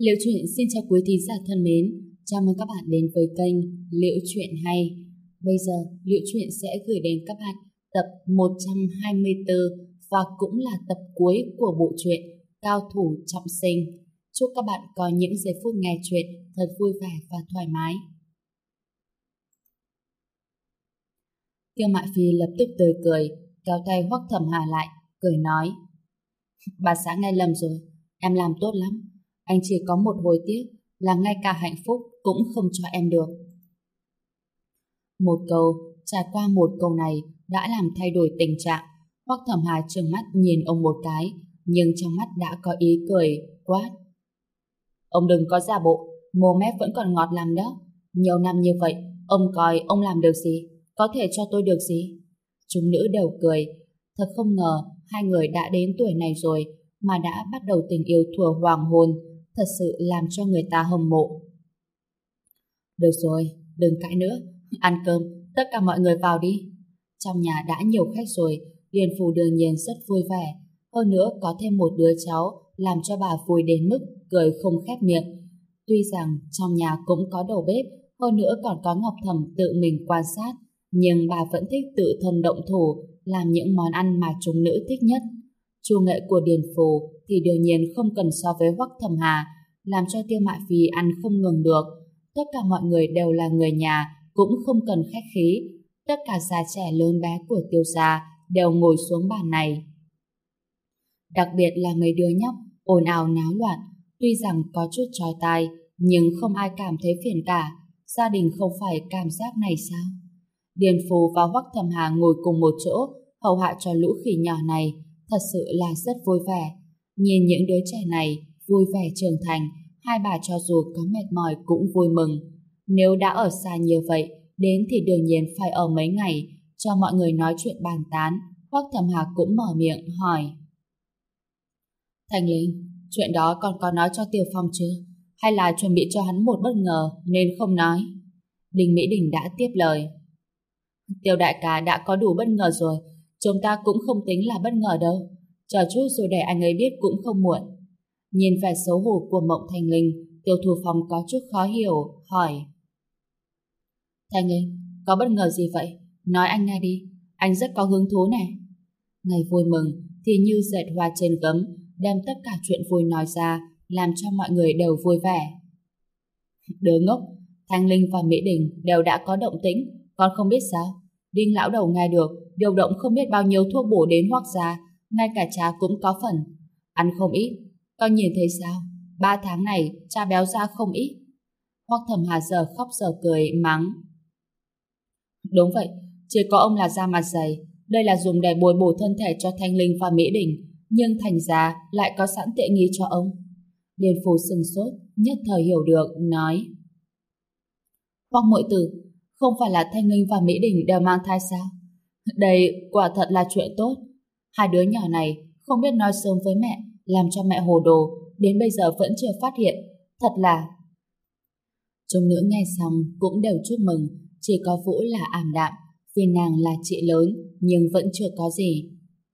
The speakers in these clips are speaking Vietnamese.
Liễu Chuyện xin chào quý thính giả thân mến, chào mừng các bạn đến với kênh Liễu Chuyện Hay. Bây giờ, Liễu Chuyện sẽ gửi đến các bạn tập 124 và cũng là tập cuối của bộ truyện Cao Thủ Trọng Sinh. Chúc các bạn có những giây phút nghe chuyện thật vui vẻ và thoải mái. Tiêu Mại Phi lập tức tươi cười, kéo tay Hoắc Thẩm Hà lại, cười nói: Bà xã nghe lầm rồi, em làm tốt lắm. Anh chỉ có một hồi tiếc là ngay cả hạnh phúc cũng không cho em được. Một câu, trải qua một câu này đã làm thay đổi tình trạng. Hoắc Thẩm Hà trừng mắt nhìn ông một cái, nhưng trong mắt đã có ý cười, quát: Ông đừng có giả bộ, mồm mép vẫn còn ngọt lắm đó. Nhiều năm như vậy, ông coi ông làm được gì? Có thể cho tôi được gì? Chúng nữ đều cười. Thật không ngờ, hai người đã đến tuổi này rồi mà đã bắt đầu tình yêu thuở hoàng hôn, thật sự làm cho người ta hâm mộ. Được rồi, đừng cãi nữa, ăn cơm, tất cả mọi người vào đi. Trong nhà đã nhiều khách rồi, Điền Phủ đương nhiên rất vui vẻ. Hơn nữa có thêm một đứa cháu làm cho bà vui đến mức cười không khép miệng. Tuy rằng trong nhà cũng có đầu bếp, hơn nữa còn có Ngọc Thẩm tự mình quan sát, nhưng bà vẫn thích tự thân động thủ làm những món ăn mà chúng nữ thích nhất. Chủ nghệ của Điền Phủ thì đương nhiên không cần so với Hoắc Thẩm Hà, làm cho Tiêu Mại Phi ăn không ngừng được. Tất cả mọi người đều là người nhà, cũng không cần khách khí. Tất cả già trẻ lớn bé của Tiêu gia đều ngồi xuống bàn này. Đặc biệt là mấy đứa nhóc ồn ào náo loạn, tuy rằng có chút chói tai, nhưng không ai cảm thấy phiền cả. Gia đình không phải cảm giác này sao? Điền Phù và Hoắc Thẩm Hà ngồi cùng một chỗ, hầu hạ cho lũ khỉ nhỏ này, thật sự là rất vui vẻ. Nhìn những đứa trẻ này vui vẻ trưởng thành, hai bà cho dù có mệt mỏi cũng vui mừng. Nếu đã ở xa như vậy, đến thì đương nhiên phải ở mấy ngày, cho mọi người nói chuyện bàn tán. Hoắc Thẩm Hà cũng mở miệng hỏi: Thành Linh, chuyện đó con có nói cho Tiêu Phong chưa? Hay là chuẩn bị cho hắn một bất ngờ nên không nói? Đinh Mỹ Đình đã tiếp lời: Tiêu đại ca đã có đủ bất ngờ rồi, chúng ta cũng không tính là bất ngờ đâu. Chờ chút rồi để anh ấy biết cũng không muộn. Nhìn vẻ xấu hổ của Mộng Thành Linh, Tiêu Thu Phong có chút khó hiểu, hỏi: Thành Linh, có bất ngờ gì vậy? Nói anh nghe đi, anh rất có hứng thú nè. Ngày vui mừng thì như dệt hoa trên gấm, đem tất cả chuyện vui nói ra, làm cho mọi người đều vui vẻ. Đứa ngốc, Thanh Linh và Mỹ Đình đều đã có động tĩnh, con không biết sao? Đinh lão đầu nghe được, điều động không biết bao nhiêu thuốc bổ đến Hoắc gia, ngay cả cha cũng có phần. Ăn không ít, con nhìn thấy sao? 3 tháng này cha béo ra không ít. Hoắc Thẩm Hà giờ khóc giờ cười mắng: Đúng vậy, chỉ có ông là da mặt dày, đây là dùng để bồi bổ thân thể cho Thanh Linh và Mỹ Đình, nhưng thành ra lại có sẵn tiện nghi cho ông. Điền Phủ sừng sốt, nhất thời hiểu được, nói: Hoắc muội tử, không phải là Thanh Linh và Mỹ Đình đều mang thai sao? Đây quả thật là chuyện tốt. Hai đứa nhỏ này không biết nói sớm với mẹ, làm cho mẹ hồ đồ, đến bây giờ vẫn chưa phát hiện. Thật là... Chúng nữ nghe xong cũng đều chúc mừng, chỉ có Vũ là ảm đạm, vì nàng là chị lớn, nhưng vẫn chưa có gì.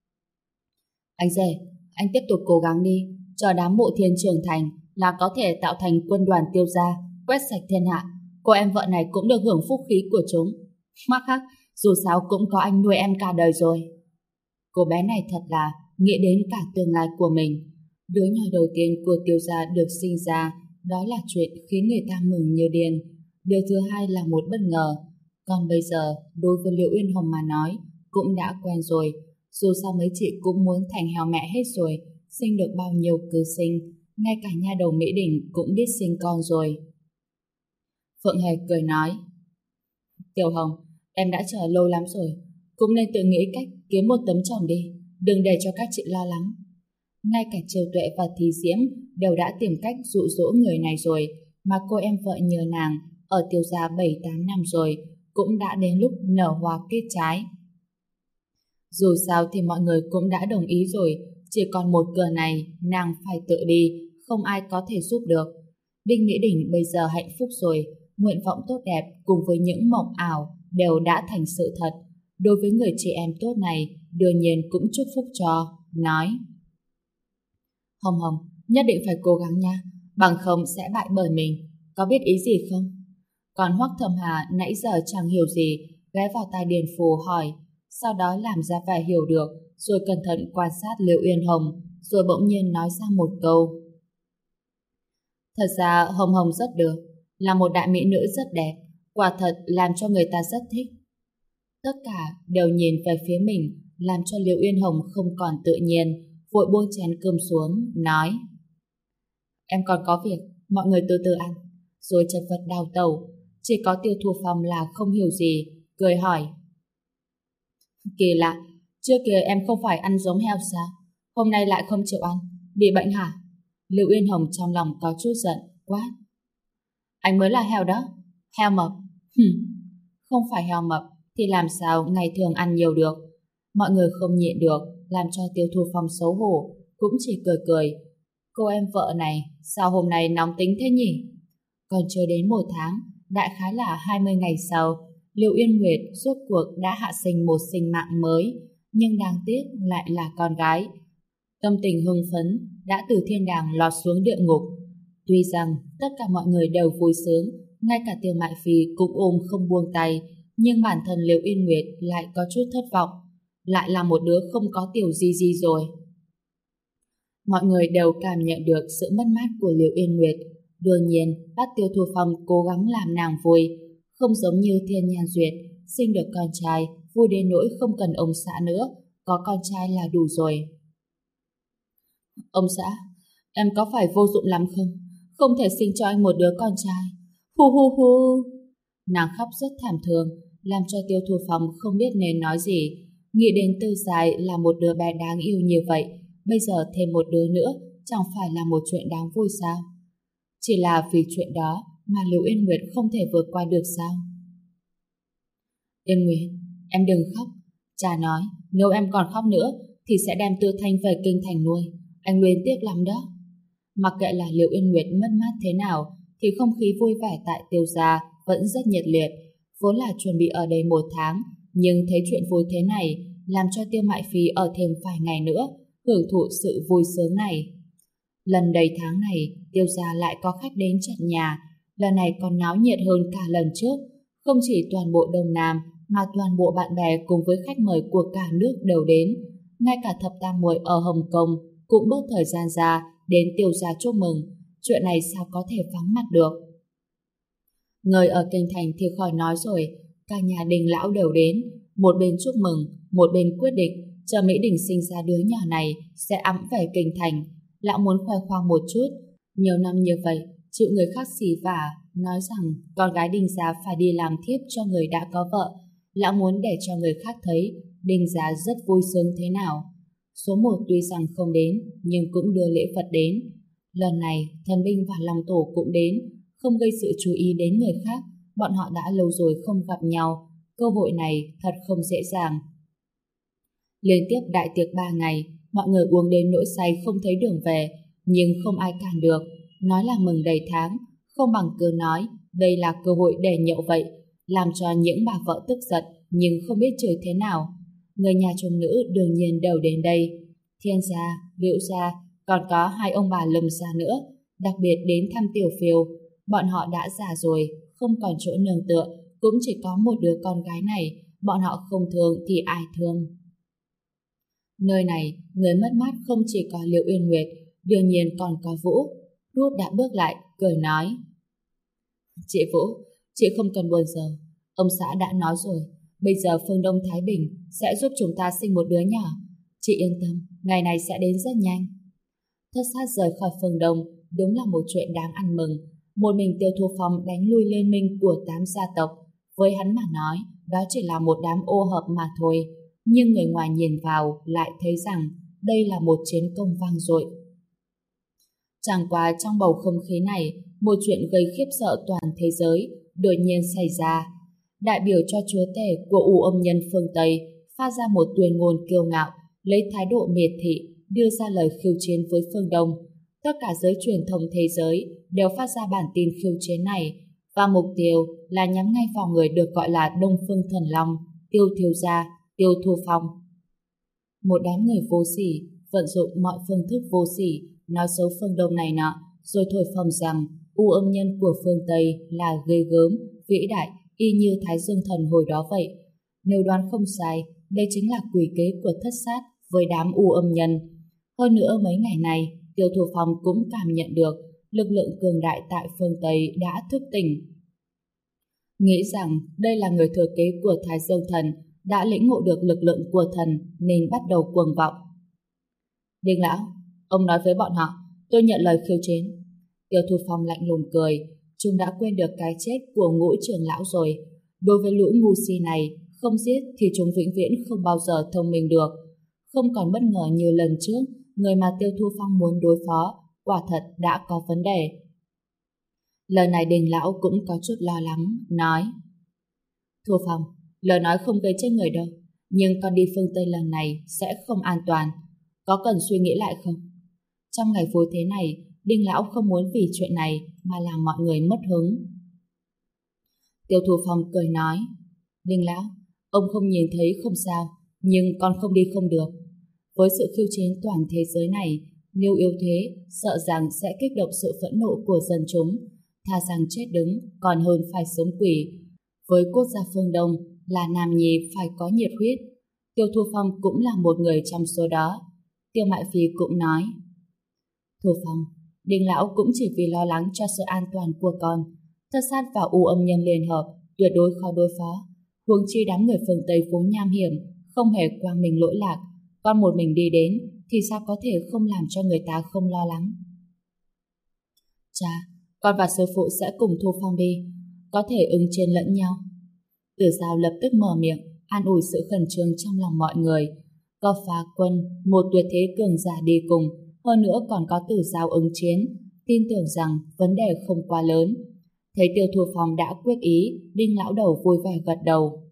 Anh rể, anh tiếp tục cố gắng đi, chờ đám Mộ Thiên trưởng thành là có thể tạo thành quân đoàn Tiêu gia, quét sạch thiên hạ. Cô em vợ này cũng được hưởng phúc khí của chúng. Mắc hắc, dù sao cũng có anh nuôi em cả đời rồi. Cô bé này thật là nghĩ đến cả tương lai của mình. Đứa nhỏ đầu tiên của Tiêu gia được sinh ra, đó là chuyện khiến người ta mừng như điên. Đứa thứ hai là một bất ngờ. Còn bây giờ, đối với Liễu Uyên Hồng mà nói, cũng đã quen rồi. Dù sao mấy chị cũng muốn thành heo mẹ hết rồi, sinh được bao nhiêu cứ sinh. Ngay cả nha đầu Mỹ Đình cũng biết sinh con rồi. Phượng Hề cười nói: Tiểu Hồng, em đã chờ lâu lắm rồi, cũng nên tự nghĩ cách kiếm một tấm chồng đi, đừng để cho các chị lo lắng. Ngay cả Triều Tuệ và Thì Diễm đều đã tìm cách dụ dỗ người này rồi, mà cô em vợ nhờ nàng ở Tiêu gia 7-8 năm rồi, cũng đã đến lúc nở hoa kết trái. Dù sao thì mọi người cũng đã đồng ý rồi, chỉ còn một cửa này nàng phải tự đi, không ai có thể giúp được. Đinh Mỹ Đình bây giờ hạnh phúc rồi, nguyện vọng tốt đẹp cùng với những mộng ảo đều đã thành sự thật. Đối với người chị em tốt này, đương nhiên cũng chúc phúc cho, nói: Hồng Hồng, nhất định phải cố gắng nha, bằng không sẽ bại bởi mình. Có biết ý gì không? Còn Hoắc Thẩm Hà nãy giờ chẳng hiểu gì, ghé vào tai Điền Phù hỏi, sau đó làm ra vẻ hiểu được, rồi cẩn thận quan sát Liễu Uyên Hồng, rồi bỗng nhiên nói ra một câu. Thật ra Hồng Hồng rất được, là một đại mỹ nữ rất đẹp, quả thật làm cho người ta rất thích. Tất cả đều nhìn về phía mình, làm cho Liễu Uyên Hồng không còn tự nhiên, vội buông chén cơm xuống, nói: Em còn có việc, mọi người từ từ ăn. Rồi chật vật đào tẩu. Chỉ có Tiêu Thu Phong là không hiểu gì, cười hỏi: Kỳ lạ, trước kia em không phải ăn giống heo sao? Hôm nay lại không chịu ăn, bị bệnh hả? Liễu Uyên Hồng trong lòng có chút giận, quát: Anh mới là heo đó, heo mập. Không phải heo mập thì làm sao ngày thường ăn nhiều được. Mọi người không nhịn được, làm cho Tiêu Thu Phong xấu hổ, cũng chỉ cười cười. Cô em vợ này, sao hôm nay nóng tính thế nhỉ? Còn chưa đến 1 tháng, đại khái là 20 ngày sau, Liễu Uyên Nguyệt rốt cuộc đã hạ sinh một sinh mạng mới, nhưng đáng tiếc lại là con gái. Tâm tình hưng phấn đã từ thiên đàng lọt xuống địa ngục. Tuy rằng tất cả mọi người đều vui sướng, ngay cả Tiêu Mại Phi cũng ôm không buông tay, nhưng bản thân Liễu Uyên Nguyệt lại có chút thất vọng. Lại là một đứa không có tiểu di di rồi. Mọi người đều cảm nhận được sự mất mát của Liễu Uyên Nguyệt. Đương nhiên, bắt Tiêu Thu Phong cố gắng làm nàng vui, không giống như Thiên Nhan Duyệt, sinh được con trai, vui đến nỗi không cần ông xã nữa, có con trai là đủ rồi. Ông xã, em có phải vô dụng lắm không? Không thể sinh cho anh một đứa con trai. Hu hu hu. Nàng khóc rất thảm thương, làm cho Tiêu Thu Phong không biết nên nói gì. Nghĩ đến Tư Dài là một đứa bé đáng yêu như vậy, bây giờ thêm một đứa nữa chẳng phải là một chuyện đáng vui sao? Chỉ là vì chuyện đó mà Liễu Yên Nguyệt không thể vượt qua được sao? Yên Nguyệt, em đừng khóc. Cha nói, nếu em còn khóc nữa thì sẽ đem Tư Thanh về kinh thành nuôi. Anh luyến tiếc lắm đó. Mặc kệ là Liễu Yên Nguyệt mất mát thế nào thì không khí vui vẻ tại Tiêu gia vẫn rất nhiệt liệt. Vốn là chuẩn bị ở đây 1 tháng, nhưng thấy chuyện vui thế này làm cho Tiêu Mại Phi ở thêm vài ngày nữa hưởng thụ sự vui sướng này. Lần đầy tháng này, Tiêu gia lại có khách đến trận nhà, lần này còn náo nhiệt hơn cả lần trước. Không chỉ toàn bộ Đông Nam, mà toàn bộ bạn bè cùng với khách mời của cả nước đều đến. Ngay cả thập tam muội ở Hồng Kông cũng bớt thời gian ra đến Tiêu gia chúc mừng. Chuyện này sao có thể vắng mặt được? Người ở kinh thành thì khỏi nói rồi, cả nhà Đình lão đều đến, một bên chúc mừng, một bên quyết định chờ Mỹ Đình sinh ra đứa nhỏ này sẽ ẵm về kinh thành. Lão muốn khoe khoang một chút, nhiều năm như vậy chịu người khác xỉ vả, nói rằng con gái Đinh gia phải đi làm thiếp cho người đã có vợ. Lão muốn để cho người khác thấy Đinh gia rất vui sướng thế nào. Số 1 tuy rằng không đến, nhưng cũng đưa lễ vật đến. Lần này thần binh và Long Tổ cũng đến, không gây sự chú ý đến người khác. Bọn họ đã lâu rồi không gặp nhau, cơ hội này thật không dễ dàng. Liên tiếp đại tiệc 3 ngày, mọi người uống đến nỗi say không thấy đường về, nhưng không ai cản được. Nói là mừng đầy tháng, không bằng cứ nói đây là cơ hội để nhậu vậy, làm cho những bà vợ tức giận nhưng không biết chửi thế nào. Người nhà chồng nữ đương nhiên đều đến đây. Thiên gia, Liễu gia, còn có 2 ông bà Lâm gia nữa, đặc biệt đến thăm Tiểu Phiêu. Bọn họ đã già rồi, không còn chỗ nương tựa, cũng chỉ có một đứa con gái này, bọn họ không thương thì ai thương. Nơi này, người mất mát không chỉ có Liễu Uyên Nguyệt, đương nhiên còn có Vũ. Rút đã bước lại, cười nói: Chị Vũ, chị không cần buồn giàu. Ông xã đã nói rồi, bây giờ phương Đông Thái Bình sẽ giúp chúng ta sinh một đứa nhỏ. Chị yên tâm, ngày này sẽ đến rất nhanh. Thất sát rời khỏi phương Đông, đúng là một chuyện đáng ăn mừng. Một mình Tiêu Thu Phong đánh lui liên minh của 8 gia tộc. Với hắn mà nói, đó chỉ là một đám ô hợp mà thôi. Nhưng người ngoài nhìn vào lại thấy rằng đây là một chiến công vang dội. Chẳng qua trong bầu không khí này, một chuyện gây khiếp sợ toàn thế giới đột nhiên xảy ra. Đại biểu cho chúa tể của U Âm Nhân phương Tây phát ra một tuyên ngôn kiêu ngạo, lấy thái độ miệt thị đưa ra lời khiêu chiến với phương Đông. Tất cả giới truyền thông thế giới đều phát ra bản tin khiêu chiến này, và mục tiêu là nhắm ngay vào người được gọi là Đông Phương Thần Long, Tiêu thiếu gia, Tiêu Thu Phong. Một đám người vô sỉ vận dụng mọi phương thức vô sỉ nói xấu phương Đông này nọ, rồi thổi phồng rằng u âm nhân của phương Tây là ghê gớm, vĩ đại, y như Thái Dương Thần hồi đó vậy. Nếu đoán không sai, đây chính là quỷ kế của Thất Sát với đám u âm nhân. Hơn nữa mấy ngày này, Tiêu Thu Phong cũng cảm nhận được lực lượng cường đại tại phương Tây đã thức tỉnh. Nghĩ rằng đây là người thừa kế của Thái Dương Thần đã lĩnh ngộ được lực lượng của thần nên bắt đầu cuồng vọng. Đinh lão, ông nói với bọn họ, tôi nhận lời khiêu chiến. Tiêu Thu Phong lạnh lùng cười, chúng đã quên được cái chết của Ngũ trưởng lão rồi. Đối với lũ ngu si này, không giết thì chúng vĩnh viễn không bao giờ thông minh được. Không còn bất ngờ như lần trước, người mà Tiêu Thu Phong muốn đối phó, quả thật đã có vấn đề. Lần này Đình lão cũng có chút lo lắng, nói: Thu Phong, lời nói không gây chết người đâu, nhưng con đi phương Tây lần này sẽ không an toàn. Có cần suy nghĩ lại không? Trong ngày vui thế này, Đinh lão không muốn vì chuyện này mà làm mọi người mất hứng. Tiêu Thu Phong cười nói: Đinh lão, ông không nhìn thấy không sao, nhưng con không đi không được. Với sự khiêu chiến toàn thế giới này, nếu yếu thế, sợ rằng sẽ kích động sự phẫn nộ của dân chúng. Thà rằng chết đứng, còn hơn phải sống quỷ. Với quốc gia phương Đông là nam nhi phải có nhiệt huyết. Tiêu Thu Phong cũng là một người trong số đó. Tiêu Mại Phi cũng nói: Thu Phong, Đinh lão cũng chỉ vì lo lắng cho sự an toàn của con. Thất Sát và u âm nhân liên hợp tuyệt đối khó đối phó. Huống chi đám người phương Tây vốn nham hiểm, không hề quang minh lỗi lạc. Con một mình đi đến thì sao có thể không làm cho người ta không lo lắng. Cha, con và sư phụ sẽ cùng Thu Phong đi, có thể ứng chiến lẫn nhau. Tử Giao lập tức mở miệng an ủi sự khẩn trương trong lòng mọi người. Có Phá Quân, một tuyệt thế cường giả đi cùng, hơn nữa còn có Tử Giao ứng chiến, tin tưởng rằng vấn đề không quá lớn. Thấy Tiêu Thu Phong đã quyết ý, Đinh lão đầu vui vẻ gật đầu.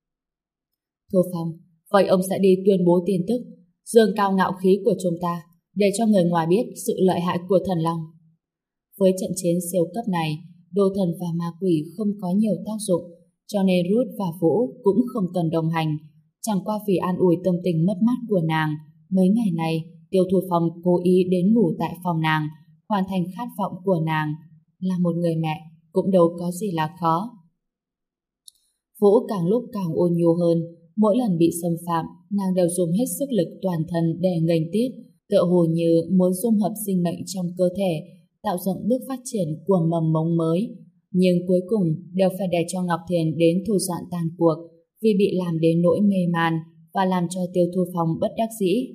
Thu Phong, vậy ông sẽ đi tuyên bố tin tức, dương cao ngạo khí của chúng ta, để cho người ngoài biết sự lợi hại của thần long. Với trận chiến siêu cấp này, đồ thần và ma quỷ không có nhiều tác dụng, cho nên Ruth và Vũ cũng không cần đồng hành. Chẳng qua vì an ủi tâm tình mất mát của nàng, mấy ngày này Tiêu Thu Phong cố ý đến ngủ tại phòng nàng, hoàn thành khát vọng của nàng. Là một người mẹ cũng đâu có gì là khó. Vũ càng lúc càng ôn nhu hơn, mỗi lần bị xâm phạm, nàng đều dùng hết sức lực toàn thân để nghênh tiếp, tựa hồ như muốn dung hợp sinh mệnh trong cơ thể, tạo dựng bước phát triển của mầm mống mới. Nhưng cuối cùng đều phải để cho Ngọc Thiền đến thủ đoạn tàn cuộc, vì bị làm đến nỗi mê man và làm cho Tiêu Thu Phong bất đắc dĩ.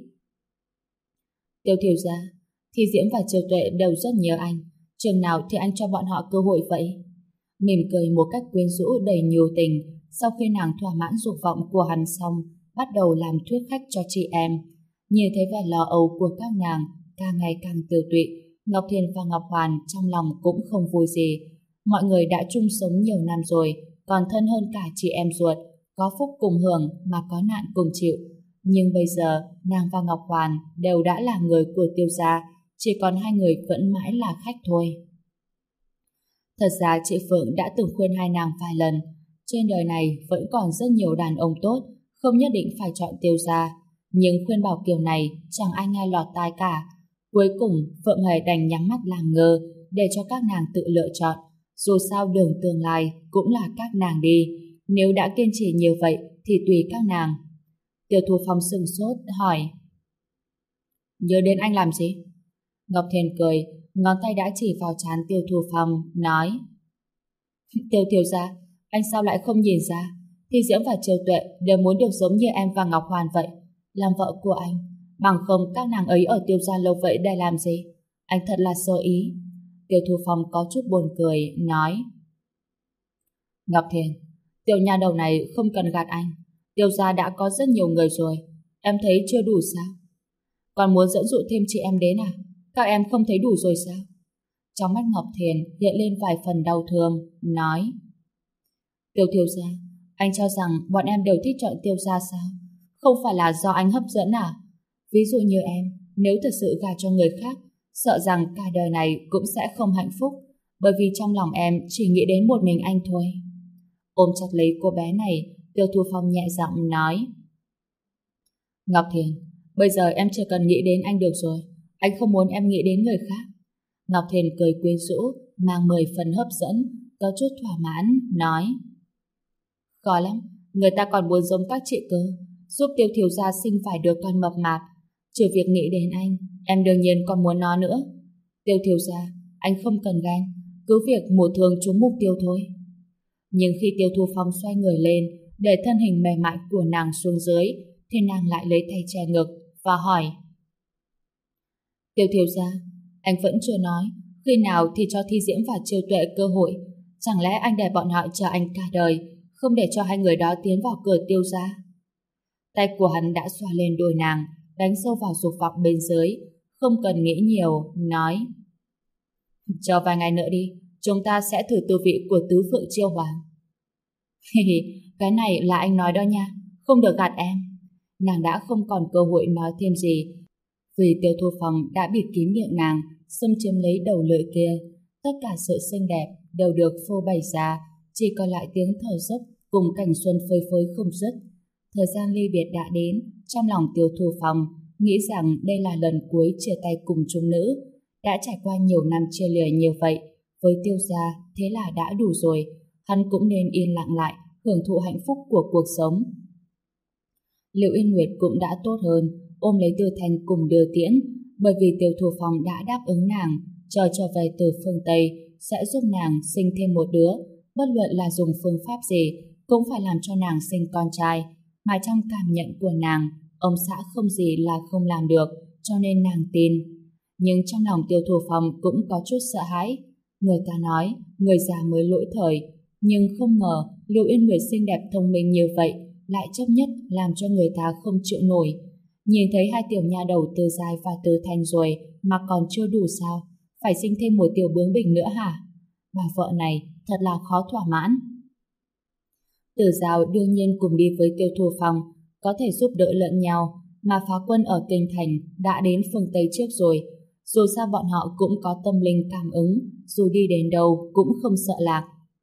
Tiêu thiếu gia, Thi Diễm và Triều Tuệ đều rất nhớ anh, chừng nào thì anh cho bọn họ cơ hội vậy? Mỉm cười một cách quyến rũ đầy nhiều tình, sau khi nàng thỏa mãn dục vọng của hắn xong, bắt đầu làm thuyết khách cho chị em. Nhìn thấy vẻ lo âu của các nàng càng ngày càng tiêu tụy, Ngọc Thiền và Ngọc Hoàn trong lòng cũng không vui gì. Mọi người đã chung sống nhiều năm rồi, còn thân hơn cả chị em ruột, có phúc cùng hưởng mà có nạn cùng chịu. Nhưng bây giờ, nàng và Ngọc Hoàn đều đã là người của Tiêu gia, chỉ còn hai người vẫn mãi là khách thôi. Thật ra chị Phượng đã từng khuyên hai nàng vài lần, trên đời này vẫn còn rất nhiều đàn ông tốt, không nhất định phải chọn Tiêu gia. Nhưng khuyên bảo kiểu này chẳng ai nghe lọt tai cả. Cuối cùng, Phượng Hề đành nhắm mắt làm ngơ để cho các nàng tự lựa chọn. Dù sao đường tương lai cũng là các nàng đi. Nếu đã kiên trì như vậy thì tùy các nàng. Tiêu Thu Phong sừng sốt hỏi: Nhớ đến anh làm gì? Ngọc Thiền cười, ngón tay đã chỉ vào trán Tiêu Thu Phong, nói: Tiêu thiếu gia, anh sao lại không nhìn ra? Thi Diễm và Triều Tuệ đều muốn được giống như em và Ngọc Hoàn vậy, làm vợ của anh. Bằng không các nàng ấy ở Tiêu gia lâu vậy để làm gì? Anh thật là sơ ý. Tiêu Thu Phong có chút buồn cười, nói: Ngọc Thiền, Tiêu nha đầu này không cần gạt anh. Tiêu gia đã có rất nhiều người rồi, em thấy chưa đủ sao? Còn muốn dẫn dụ thêm chị em đến à? Các em không thấy đủ rồi sao? Trong mắt Ngọc Thiền hiện lên vài phần đau thương, nói: Tiêu thiếu gia, anh cho rằng bọn em đều thích chọn Tiêu gia sao? Không phải là do anh hấp dẫn à? Ví dụ như em, nếu thật sự gả cho người khác, sợ rằng cả đời này cũng sẽ không hạnh phúc, bởi vì trong lòng em chỉ nghĩ đến một mình anh thôi. Ôm chặt lấy cô bé này, Tiêu Thu Phong nhẹ giọng nói: Ngọc Thiền, bây giờ em chưa cần nghĩ đến anh được rồi. Anh không muốn em nghĩ đến người khác. Ngọc Thiền cười quyến rũ, mang 10 phần hấp dẫn, có chút thỏa mãn, nói: Khó lắm, người ta còn muốn giống các chị cơ, giúp Tiêu thiếu gia sinh phải đứa con mập mạp. Trừ việc nghĩ đến anh, em đương nhiên còn muốn nó nữa. Tiêu thiếu gia, anh không cần ghen, cứ việc một thường trúng mục tiêu thôi. Nhưng khi Tiêu Thu Phong xoay người lên, để thân hình mềm mại của nàng xuống dưới, thì nàng lại lấy tay che ngực và hỏi: Tiêu thiếu gia, anh vẫn chưa nói, khi nào thì cho Thi Diễm và Chiêu Tuệ cơ hội? Chẳng lẽ anh để bọn họ chờ anh cả đời, không để cho hai người đó tiến vào cửa Tiêu gia? Tay của hắn đã xoa lên đùi nàng, đánh sâu vào dục vọng bên dưới, không cần nghĩ nhiều, nói: Chờ vài ngày nữa đi, chúng ta sẽ thử tư vị của tứ phượng chiêu hoàng. Hi hi, cái này là anh nói đó nha, không được gạt em. Nàng đã không còn cơ hội nói thêm gì, vì Tiêu Thu Phong đã bịt kín miệng nàng, xâm chiếm lấy đầu lưỡi kia. Tất cả sự xinh đẹp đều được phô bày ra, chỉ còn lại tiếng thở dốc cùng cảnh xuân phơi phới không dứt. Thời gian ly biệt đã đến, trong lòng Tiêu Thu Phong nghĩ rằng đây là lần cuối chia tay cùng chung nữ. Đã trải qua nhiều năm chia lìa như vậy, với Tiêu gia thế là đã đủ rồi, hắn cũng nên yên lặng lại, hưởng thụ hạnh phúc của cuộc sống. Liệu Yên Nguyệt cũng đã tốt hơn, ôm lấy Tư Thanh cùng đưa tiễn, bởi vì Tiêu Thu Phong đã đáp ứng nàng, chờ trở về từ phương Tây sẽ giúp nàng sinh thêm một đứa, bất luận là dùng phương pháp gì, cũng phải làm cho nàng sinh con trai, mà trong cảm nhận của nàng, ông xã không gì là không làm được, cho nên nàng tin. Nhưng trong lòng Tiêu Thu Phong cũng có chút sợ hãi. Người ta nói, người già mới lỗi thời, nhưng không ngờ Lưu Yên Nguyệt xinh đẹp thông minh như vậy lại chấp nhất làm cho người ta không chịu nổi. Nhìn thấy hai tiểu nha đầu Tư Giai và Tư Thanh rồi mà còn chưa đủ sao? Phải sinh thêm một tiểu bướng bỉnh nữa hả? Bà vợ này thật là khó thỏa mãn. Tử Giao đương nhiên cùng đi với Tiêu Thu Phong, có thể giúp đỡ lẫn nhau, mà phá quân ở Kinh Thành đã đến phương Tây trước rồi. Dù sao bọn họ cũng có tâm linh cảm ứng, dù đi đến đâu cũng không sợ lạc.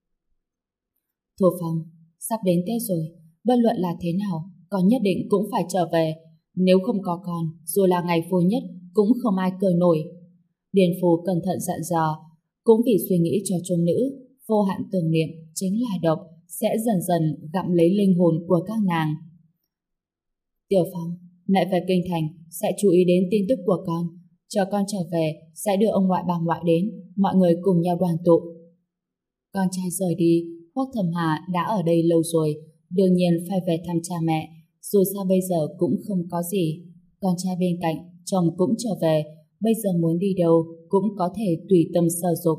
Thu Phong, sắp đến Tết rồi, bất luận là thế nào, con nhất định cũng phải trở về. Nếu không có con, dù là ngày vui nhất, cũng không ai cười nổi. Điền Phù cẩn thận dặn dò, cũng vì suy nghĩ cho chung nữ, vô hạn tưởng niệm chính là độc, sẽ dần dần gặm lấy linh hồn của các nàng. Tiểu Phong, mẹ về Kinh Thành sẽ chú ý đến tin tức của con. Chờ con trở về, sẽ đưa ông ngoại bà ngoại đến, mọi người cùng nhau đoàn tụ. Con trai rời đi, Hoắc Thẩm Hà đã ở đây lâu rồi, đương nhiên phải về thăm cha mẹ, dù sao bây giờ cũng không có gì. Con trai bên cạnh, chồng cũng trở về, bây giờ muốn đi đâu cũng có thể tùy tâm sở dục.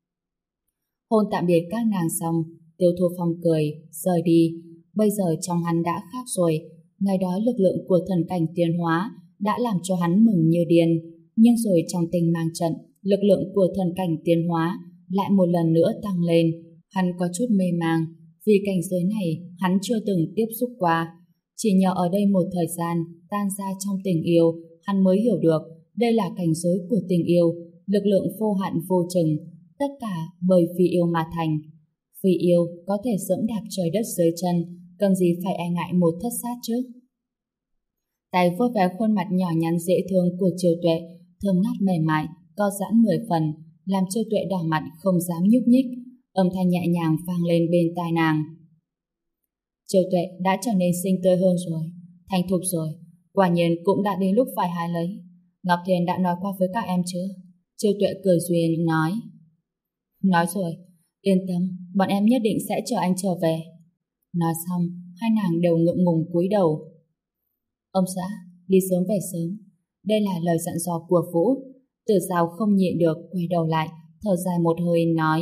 Hôn tạm biệt các nàng xong, Tiêu Thu Phong cười, rời đi. Bây giờ trong hắn đã khác rồi, ngày đó lực lượng của thần cảnh tiến hóa đã làm cho hắn mừng như điên. Nhưng rồi trong tình mang trận, lực lượng của thần cảnh tiến hóa lại một lần nữa tăng lên. Hắn có chút mê mang, vì cảnh giới này hắn chưa từng tiếp xúc qua. Chỉ nhờ ở đây một thời gian tan ra trong tình yêu, hắn mới hiểu được đây là cảnh giới của tình yêu, lực lượng vô hạn vô chừng, tất cả bởi vì yêu mà thành. Vì yêu có thể dẫm đạp trời đất dưới chân, cần gì phải e ngại một thất sát chứ. Tay vuốt ve khuôn mặt nhỏ nhắn dễ thương của Chiêu Tuệ, thơm ngát mềm mại, co giãn 10 phần, làm Chiêu Tuệ đỏ mặt không dám nhúc nhích. Âm thanh nhẹ nhàng vang lên bên tai nàng. Chiêu Tuệ đã trở nên xinh tươi hơn rồi, thành thục rồi, quả nhiên cũng đã đến lúc phải hái lấy. Ngọc Thiền đã nói qua với các em chưa? Chiêu Tuệ cười duyên nói. Nói rồi, yên tâm, bọn em nhất định sẽ chờ anh trở về. Nói xong, hai nàng đều ngượng ngùng cúi đầu. Ông xã, đi sớm về sớm. Đây là lời dặn dò của Vũ. Tử Giao không nhịn được quay đầu lại, thở dài một hơi nói.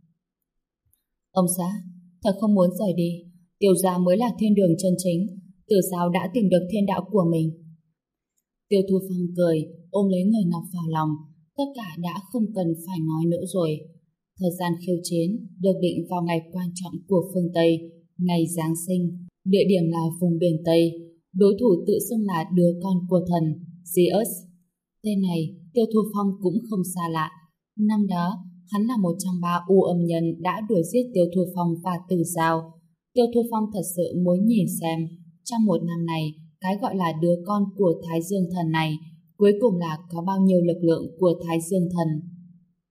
Ông xã, thật không muốn rời đi. Tiêu gia mới là thiên đường chân chính. Tử Giao đã tìm được thiên đạo của mình. Tiêu Thu Phong cười, ôm lấy người Ngọc vào lòng. Tất cả đã không cần phải nói nữa rồi. Thời gian khiêu chiến được định vào ngày quan trọng của phương Tây, ngày Giáng sinh. Địa điểm là vùng biển Tây. Đối thủ tự xưng là đứa con của thần, Zeus. Tên này, Tiêu Thu Phong cũng không xa lạ. Năm đó, hắn là một trong 3 u âm nhân đã đuổi giết Tiêu Thu Phong và Tử Giao. Tiêu Thu Phong thật sự muốn nhìn xem, trong một năm này, cái gọi là đứa con của Thái Dương Thần này, cuối cùng là có bao nhiêu lực lượng của Thái Dương Thần.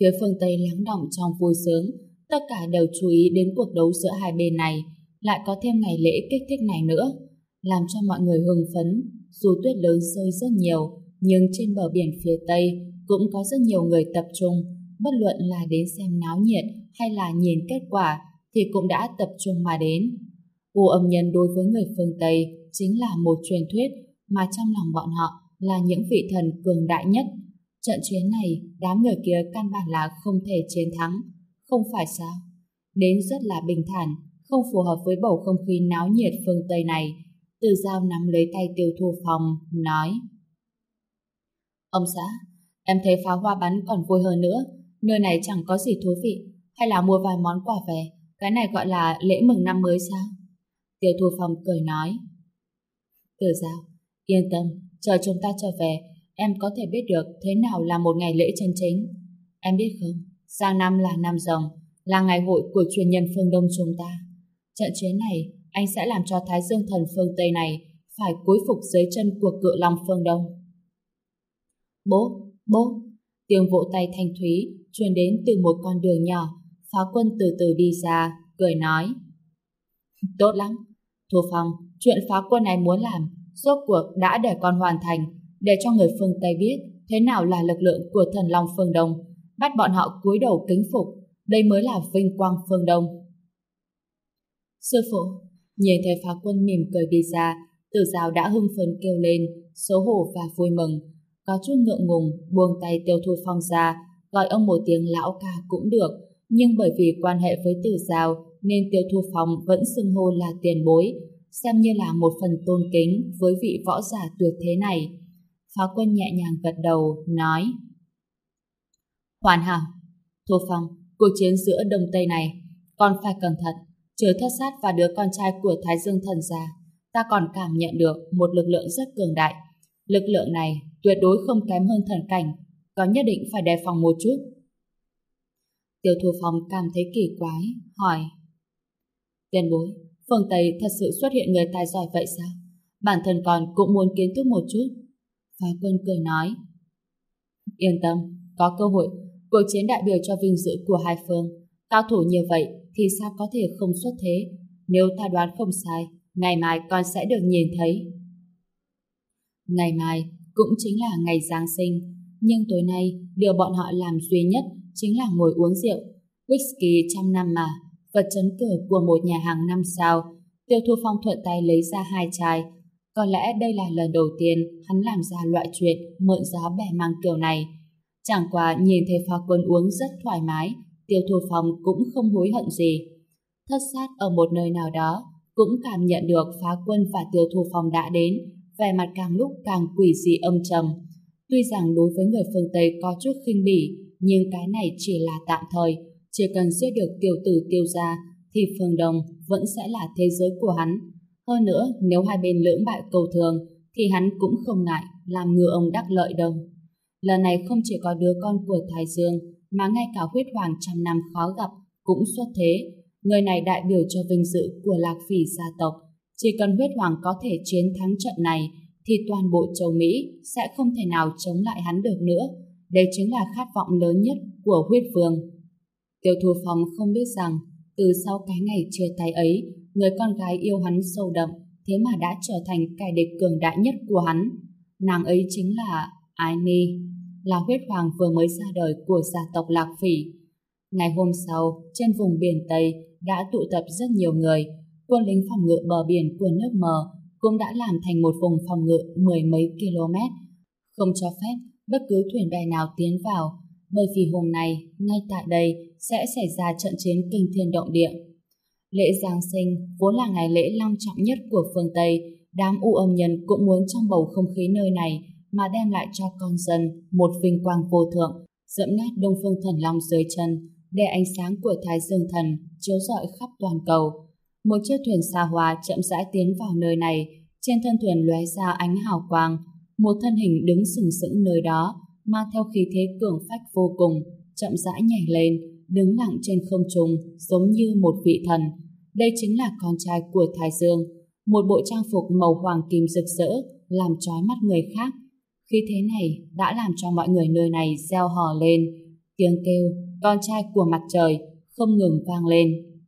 Phía phương Tây lắng đọng trong vui sướng, tất cả đều chú ý đến cuộc đấu giữa hai bên này, lại có thêm ngày lễ kích thích này nữa, làm cho mọi người hưng phấn. Dù tuyết lớn rơi rất nhiều, nhưng trên bờ biển phía Tây cũng có rất nhiều người tập trung, bất luận là đến xem náo nhiệt hay là nhìn kết quả thì cũng đã tập trung mà đến. U âm nhân đối với người phương Tây chính là một truyền thuyết mà trong lòng bọn họ là những vị thần cường đại nhất. Trận chiến này, đám người kia căn bản là không thể chiến thắng, không phải sao? Đến rất là bình thản, không phù hợp với bầu không khí náo nhiệt phương Tây này. Từ Dao nắm lấy tay Tiêu Thu Phong, nói: Ông xã, em thấy pháo hoa bắn còn vui hơn nữa. Nơi này chẳng có gì thú vị, hay là mua vài món quà về. Cái này gọi là lễ mừng năm mới sao? Tiêu Thu Phong cười nói: Từ Dao, yên tâm, chờ chúng ta trở về, em có thể biết được thế nào là một ngày lễ chân chính. Em biết không, sang năm là năm Rồng, là ngày hội của truyền nhân phương Đông chúng ta. Trận chiến này, anh sẽ làm cho Thái Dương thần phương Tây này phải cúi phục dưới chân của Cự Long phương Đông. Bố! Tiếng vỗ tay thanh thúy truyền đến từ một con đường nhỏ. Phá Quân từ từ đi ra, cười nói: Tốt lắm, Thu Phong, chuyện Phá Quân này muốn làm, rốt cuộc đã để con hoàn thành, để cho người phương Tây biết thế nào là lực lượng của thần Long phương Đông, bắt bọn họ cúi đầu kính phục, đây mới là vinh quang phương Đông. Sư phụ, nhìn thấy Phá Quân mỉm cười đi ra, Từ Dao đã hưng phấn kêu lên, xấu hổ và vui mừng, có chút ngượng ngùng buông tay Tiêu Thu Phong ra, gọi ông một tiếng lão ca cũng được, nhưng bởi vì quan hệ với Từ Dao nên Tiêu Thu Phong vẫn xưng hô là tiền bối, xem như là một phần tôn kính với vị võ giả tuyệt thế này. Phá Quân nhẹ nhàng gật đầu, nói: Hoàn hảo, Thu Phong, cuộc chiến giữa Đông Tây này, con phải cẩn thận, trừ Thất Sát và đứa con trai của Thái Dương thần ra, ta còn cảm nhận được một lực lượng rất cường đại. Lực lượng này tuyệt đối không kém hơn thần cảnh, có nhất định phải đề phòng một chút. Tiêu Thu Phong cảm thấy kỳ quái, hỏi: Tiền bối, phương Tây thật sự xuất hiện người tài giỏi vậy sao? Bản thân con cũng muốn kiến thức một chút. Phá Quân cười nói: Yên tâm, có cơ hội, cuộc chiến đại biểu cho vinh dự của hai phương, cao thủ như vậy thì sao có thể không xuất thế? Nếu ta đoán không sai, ngày mai con sẽ được nhìn thấy. Ngày mai cũng chính là ngày Giáng sinh, nhưng tối nay điều bọn họ làm duy nhất chính là ngồi uống rượu. Whisky trăm năm mà, vật trấn cử của một nhà hàng 5 sao. Tiêu Thu Phong thuận tay lấy ra 2 chai. Có lẽ đây là lần đầu tiên hắn làm ra loại chuyện mượn gió bẻ măng kiểu này. Chẳng qua nhìn thấy Phá Quân uống rất thoải mái, Tiêu Thu Phong cũng không hối hận gì. Thất Sát ở một nơi nào đó cũng cảm nhận được Phá Quân và Tiêu Thu Phong đã đến, vẻ mặt càng lúc càng quỷ dị âm trầm. Tuy rằng đối với người phương Tây có chút khinh bỉ, nhưng cái này chỉ là tạm thời. Chỉ cần giết được tiểu tử Tiêu gia thì phương Đông vẫn sẽ là thế giới của hắn. Hơn nữa, nếu hai bên lưỡng bại cầu thường thì hắn cũng không ngại làm ngựa ông đắc lợi đâu. Lần này không chỉ có đứa con của Thái Dương mà ngay cả huyết hoàng trăm năm khó gặp cũng xuất thế. Người này đại biểu cho vinh dự của Lạc Phỉ gia tộc. Chỉ cần huyết hoàng có thể chiến thắng trận này thì toàn bộ châu Mỹ sẽ không thể nào chống lại hắn được nữa. Đây chính là khát vọng lớn nhất của huyết vương. Tiêu Thu Phong không biết rằng từ sau cái ngày chia tay ấy, người con gái yêu hắn sâu đậm thế mà đã trở thành kẻ địch cường đại nhất của hắn. Nàng ấy chính là Ái Ni, là huyết hoàng vừa mới ra đời của gia tộc Lạc Phỉ. Ngày hôm sau, trên vùng biển Tây đã tụ tập rất nhiều người. Quân lính phòng ngự bờ biển của nước Mờ cũng đã làm thành một vùng phòng ngự 10 mấy km, không cho phép bất cứ thuyền bè nào tiến vào, bởi vì hôm nay, ngay tại đây sẽ xảy ra trận chiến kinh thiên động địa. Lễ Giáng sinh vốn là ngày lễ long trọng nhất của phương Tây, đám u âm nhân cũng muốn trong bầu không khí nơi này mà đem lại cho con dân một vinh quang vô thượng, dẫm nát Đông Phương Thần Long dưới chân, để ánh sáng của Thái Dương Thần chiếu rọi khắp toàn cầu. Một chiếc thuyền xa hoa chậm rãi tiến vào nơi này, trên thân thuyền lóe ra ánh hào quang, một thân hình đứng sừng sững nơi đó, mang theo khí thế cường phách vô cùng, chậm rãi nhảy lên, đứng lặng trên không trung, giống như một vị thần. Đây chính là con trai của Thái Dương, một bộ trang phục màu hoàng kim rực rỡ, làm chói mắt người khác. Khí thế này đã làm cho mọi người nơi này reo hò lên. Tiếng kêu, con trai của mặt trời, không ngừng vang lên.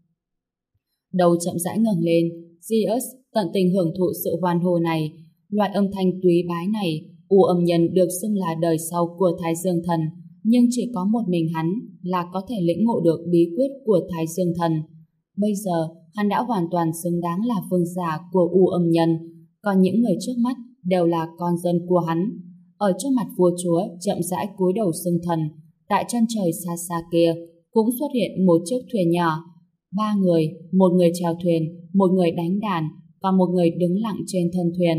Đầu chậm rãi ngẩng lên, Zeus tận tình hưởng thụ sự hoan hô này. Loại âm thanh túy bái này, U Âm Nhân được xưng là đời sau của Thái Dương Thần, nhưng chỉ có một mình hắn là có thể lĩnh ngộ được bí quyết của Thái Dương Thần. Bây giờ, hắn đã hoàn toàn xứng đáng là vương giả của U Âm Nhân, còn những người trước mắt đều là con dân của hắn. Ở trước mặt vua chúa chậm rãi cúi đầu xưng thần, tại chân trời xa xa kia cũng xuất hiện một chiếc thuyền nhỏ. 3 người, một người chèo thuyền, một người đánh đàn, còn một người đứng lặng trên thân thuyền.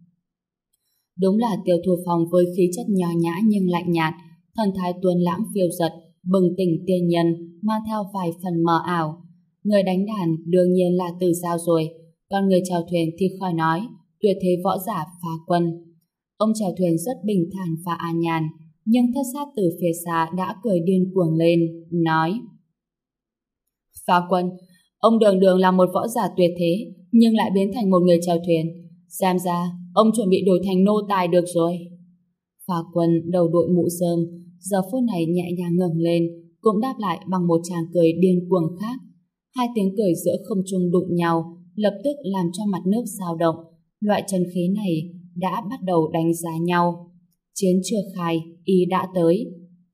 Đúng là Tiêu Thu Phong với khí chất nho nhã nhưng lạnh nhạt, thần thái tuấn lãng phiêu dật, bừng tỉnh tiên nhân, mang theo vài phần mờ ảo. Người đánh đàn đương nhiên là Từ Giao rồi, còn người chèo thuyền thì khỏi nói, tuyệt thế võ giả Phá Quân. Ông chèo thuyền rất bình thản và an nhàn, nhưng Thất Sát từ phía xa đã cười điên cuồng lên, nói: Phá Quân, ông đường đường là một võ giả tuyệt thế, nhưng lại biến thành một người chèo thuyền. Xem ra, ông chuẩn bị đổi thành nô tài được rồi. Phá Quân đầu đội mũ rơm, giờ phút này nhẹ nhàng ngẩng lên, cũng đáp lại bằng một tràng cười điên cuồng khác. Hai tiếng cười giữa không trung đụng nhau, lập tức làm cho mặt nước dao động. Loại chân khí này đã bắt đầu đánh giá nhau. Chiến chưa khai, ý đã tới.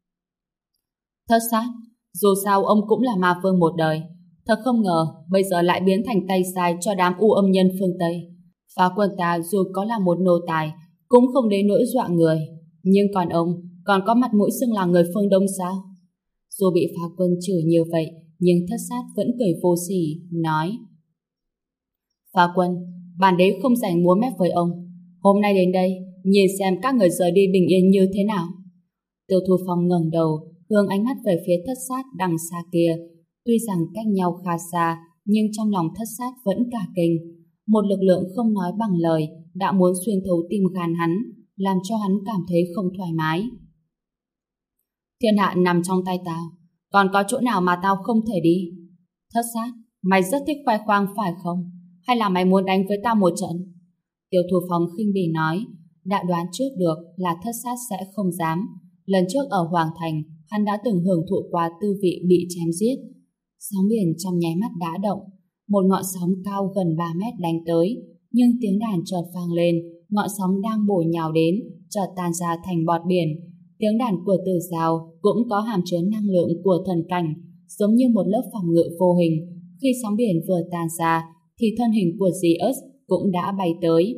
Thất Sát, dù sao ông cũng là ma vương một đời. Thật không ngờ, bây giờ lại biến thành tay sai cho đám U Âm Nhân phương Tây. Phá Quân ta dù có là một nô tài, cũng không đến nỗi dọa người. Nhưng còn ông, còn có mặt mũi xưng là người phương Đông sao? Dù bị Phá Quân chửi như vậy, nhưng Thất Sát vẫn cười vô sỉ, nói: Phá Quân, bản đế không rảnh múa mép với ông. Hôm nay đến đây, nhìn xem các người rời đi bình yên như thế nào. Tiêu Thu Phong ngẩng đầu, hướng ánh mắt về phía Thất Sát đằng xa kia. Tuy rằng cách nhau khá xa, nhưng trong lòng Thất Sát vẫn cả kinh. Một lực lượng không nói bằng lời đã muốn xuyên thấu tim gan hắn, làm cho hắn cảm thấy không thoải mái. Thiên hạ nằm trong tay tao, còn có chỗ nào mà tao không thể đi? Thất Sát, mày rất thích khoe khoang phải không? Hay là mày muốn đánh với tao một trận? Tiêu Thu Phong khinh bỉ nói, đã đoán trước được là Thất Sát sẽ không dám. Lần trước ở Hoàng Thành, hắn đã từng hưởng thụ qua tư vị bị chém giết. Sóng biển trong nháy mắt đã động, một ngọn sóng cao gần 3 mét đánh tới, nhưng tiếng đàn chợt vang lên, ngọn sóng đang bổ nhào đến, chợt tan ra thành bọt biển. Tiếng đàn của Từ Giao cũng có hàm chứa năng lượng của thần cảnh, giống như một lớp phòng ngự vô hình. Khi sóng biển vừa tan ra, thì thân hình của Zeus cũng đã bay tới.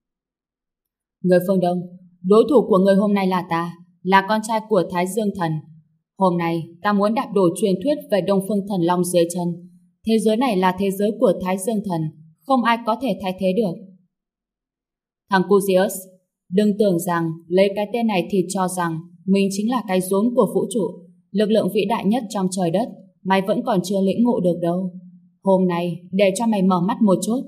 Người phương Đông, đối thủ của người hôm nay là ta, là con trai của Thái Dương Thần. Hôm nay, ta muốn đạp đổ truyền thuyết về Đông Phương Thần Long dưới chân. Thế giới này là thế giới của Thái Dương Thần, không ai có thể thay thế được. Thằng cu Zeus, đừng tưởng rằng lấy cái tên này thì cho rằng mình chính là cái rốn của vũ trụ, lực lượng vĩ đại nhất trong trời đất, mày vẫn còn chưa lĩnh ngộ được đâu. Hôm nay, để cho mày mở mắt một chút.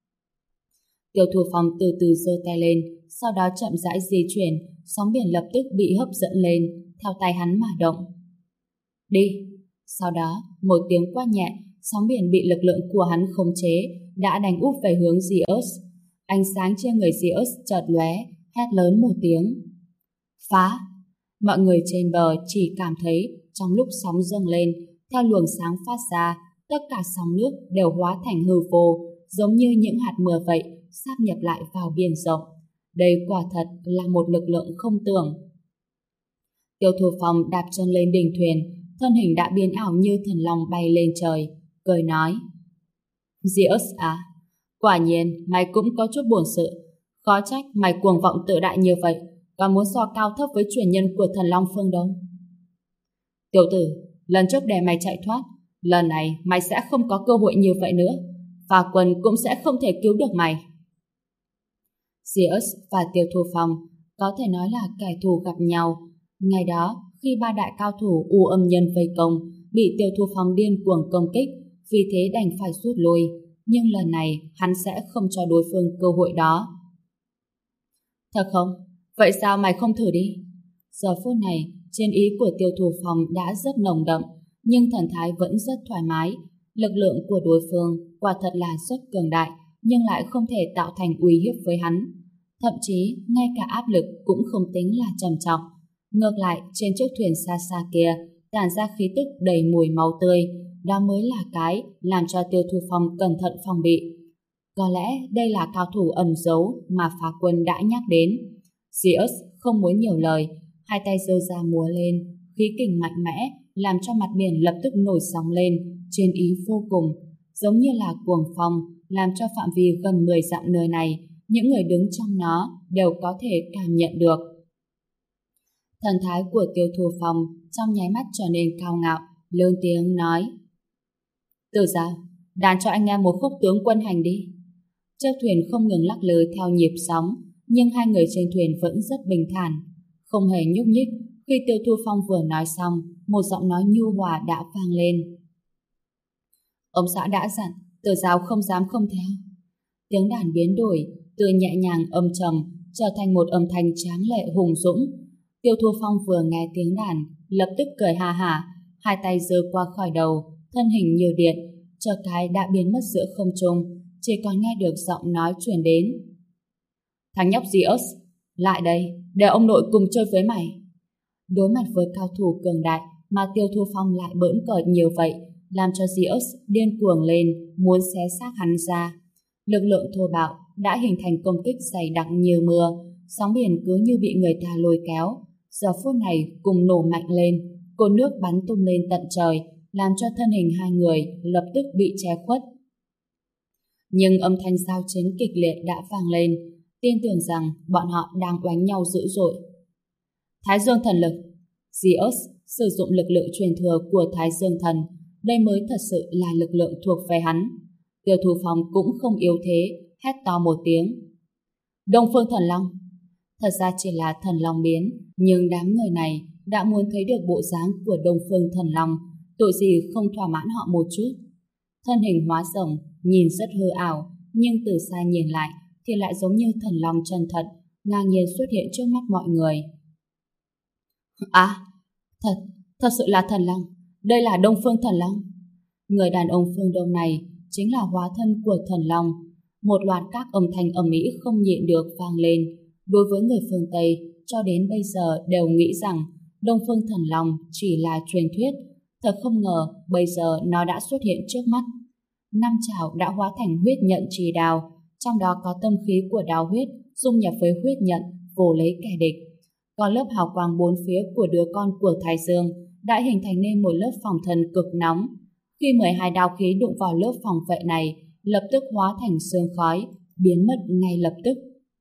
Tiêu Thu Phong từ từ giơ tay lên, sau đó chậm rãi di chuyển, sóng biển lập tức bị hấp dẫn lên, theo tay hắn mà động. Đi! Sau đó, một tiếng quát nhẹ, sóng biển bị lực lượng của hắn khống chế, đã đánh úp về hướng Zeus. Ánh sáng trên người Zeus chợt lóe, hét lớn một tiếng. Phá! Mọi người trên bờ chỉ cảm thấy trong lúc sóng dâng lên, theo luồng sáng phát ra, tất cả sóng nước đều hóa thành hư vô, giống như những hạt mưa vậy, sáp nhập lại vào biển rộng. Đây quả thật là một lực lượng không tưởng. Tiêu Thu Phong đạp chân lên đỉnh thuyền, thân hình đã biến ảo như thần long bay lên trời, cười nói: Zeus à, quả nhiên mày cũng có chút buồn sự. Khó trách mày cuồng vọng tự đại như vậy, còn muốn so cao thấp với truyền nhân của thần long phương Đông. Tiểu tử, lần trước để mày chạy thoát, lần này mày sẽ không có cơ hội như vậy nữa. Phá Quân cũng sẽ không thể cứu được mày. Zeus và Tiêu Thu Phong có thể nói là kẻ thù gặp nhau. Ngày đó, khi ba đại cao thủ U Âm Nhân vây công, bị Tiêu Thu Phong điên cuồng công kích, vì thế đành phải rút lui. Nhưng lần này, hắn sẽ không cho đối phương cơ hội đó. Thật không? Vậy sao mày không thử đi? Giờ phút này, trên ý của Tiêu Thu Phong đã rất nồng đậm, nhưng thần thái vẫn rất thoải mái. Lực lượng của đối phương quả thật là rất cường đại, nhưng lại không thể tạo thành uy hiếp với hắn. Thậm chí, ngay cả áp lực cũng không tính là trầm trọng. Ngược lại, trên chiếc thuyền xa xa kia, tản ra khí tức đầy mùi máu tươi, đó mới là cái làm cho Tiêu Thu Phong cẩn thận phòng bị. Có lẽ đây là cao thủ ẩn giấu mà Phá Quân đã nhắc đến. Zeus không muốn nhiều lời, hai tay giơ ra múa lên, khí kình mạnh mẽ làm cho mặt biển lập tức nổi sóng lên, trên ý vô cùng, giống như là cuồng phong, làm cho phạm vi gần 10 dặm nơi này, những người đứng trong nó đều có thể cảm nhận được. Thần thái của Tiêu Thu Phong trong nháy mắt trở nên cao ngạo, lớn tiếng nói: Từ Giao, đàn cho anh em một khúc tướng quân hành đi. Chiếc thuyền không ngừng lắc lư theo nhịp sóng, nhưng hai người trên thuyền vẫn rất bình thản, không hề nhúc nhích. Khi Tiêu Thu Phong vừa nói xong, một giọng nói nhu hòa đã vang lên: Ông xã đã dặn, Từ Giao không dám không theo. Tiếng đàn biến đổi, từ nhẹ nhàng âm trầm trở thành một âm thanh tráng lệ hùng dũng. Tiêu Thu Phong vừa nghe tiếng đàn, lập tức cười ha hả, hai tay giơ qua khỏi đầu, thân hình như điện, chợt cái đã biến mất giữa không trung, chỉ còn nghe được giọng nói truyền đến: Thằng nhóc Zeus, lại đây, để ông nội cùng chơi với mày. Đối mặt với cao thủ cường đại mà Tiêu Thu Phong lại bỡn cợt nhiều vậy, làm cho Zeus điên cuồng lên, muốn xé xác hắn ra. Lực lượng thô bạo đã hình thành công kích dày đặc như mưa, sóng biển cứ như bị người ta lôi kéo. Giờ phút này cùng nổ mạnh lên, cột nước bắn tung lên tận trời, làm cho thân hình hai người lập tức bị che khuất. Nhưng âm thanh giao chiến kịch liệt đã vang lên, tin tưởng rằng bọn họ đang oánh nhau dữ dội. Thái Dương thần lực. Zeus sử dụng lực lượng truyền thừa của Thái Dương thần, đây mới thật sự là lực lượng thuộc về hắn. Tiêu Thu Phong cũng không yếu thế, hét to một tiếng: Đông Phương Thần Long. Thật ra chỉ là thần long biến, nhưng đám người này đã muốn thấy được bộ dáng của Đông Phương Thần Long, tội gì không thỏa mãn họ một chút. Thân hình hóa rồng, nhìn rất hư ảo, nhưng từ xa nhìn lại thì lại giống như thần long chân thật, ngang nhiên xuất hiện trước mắt mọi người. À, thật sự là thần long, đây là Đông Phương Thần Long. Người đàn ông phương Đông này chính là hóa thân của thần long. Một loạt các âm thanh ầm ĩ không nhịn được vang lên. Đối với người phương Tây, cho đến bây giờ đều nghĩ rằng Đông Phương Thần Long chỉ là truyền thuyết. Thật không ngờ bây giờ nó đã xuất hiện trước mắt. Năm chảo đã hóa thành huyết nhận trì đao, trong đó có tâm khí của đao huyết dung nhập với huyết nhận, vồ lấy kẻ địch. Còn lớp hào quang bốn phía của đứa con của Thái Dương đã hình thành nên một lớp phòng thân cực nóng. Khi 12 đao khí đụng vào lớp phòng vệ này, lập tức hóa thành sương khói, biến mất ngay lập tức.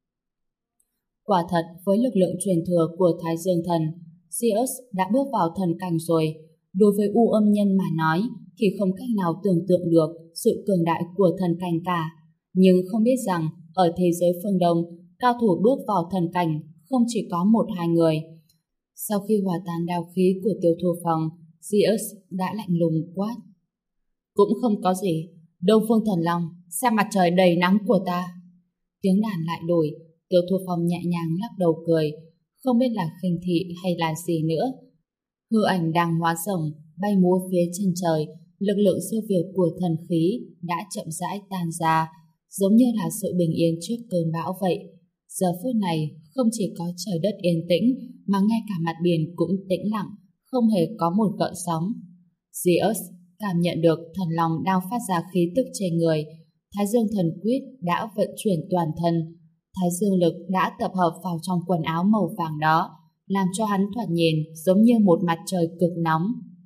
Quả thật, với lực lượng truyền thừa của Thái Dương thần, Zeus đã bước vào thần cảnh rồi. Đối với U Âm Nhân mà nói, thì không cách nào tưởng tượng được sự cường đại của thần cảnh cả. Nhưng không biết rằng, ở thế giới phương Đông, cao thủ bước vào thần cảnh không chỉ có một hai người. Sau khi hòa tan đao khí của Tiêu Thu Phong, Zeus đã lạnh lùng quát: Cũng không có gì, Đông Phương Thần Long, xem mặt trời đầy nắng của ta. Tiếng đàn lại đổi, Tiêu Thu Phong nhẹ nhàng lắc đầu cười, không biết là khinh thị hay là gì nữa. Hư ảnh đang hóa rồng, bay múa phía chân trời, lực lượng siêu việt của thần khí đã chậm rãi tan ra, giống như là sự bình yên trước cơn bão vậy. Giờ phút này, không chỉ có trời đất yên tĩnh, mà ngay cả mặt biển cũng tĩnh lặng, không hề có một gợn sóng. Zeus cảm nhận được thần long đang phát ra khí tức trên người. Thái Dương thần quyết đã vận chuyển toàn thân. Thái Dương lực đã tập hợp vào trong quần áo màu vàng đó, làm cho hắn thoạt nhìn giống như một mặt trời cực nóng.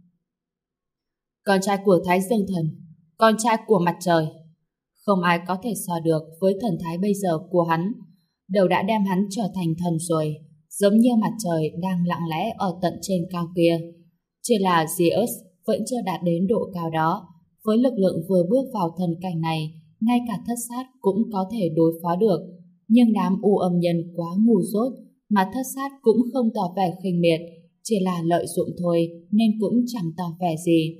Con trai của Thái Dương thần, con trai của mặt trời. Không ai có thể so được với thần thái bây giờ của hắn. Đều đã đem hắn trở thành thần rồi, giống như mặt trời đang lặng lẽ ở tận trên cao kia. Chỉ là Zeus vẫn chưa đạt đến độ cao đó. Với lực lượng vừa bước vào thần cảnh này, ngay cả thất sát cũng có thể đối phó được. Nhưng đám U Âm Nhân quá ngu dốt, mà thất sát cũng không tỏ vẻ khinh miệt, chỉ là lợi dụng thôi, nên cũng chẳng tỏ vẻ gì.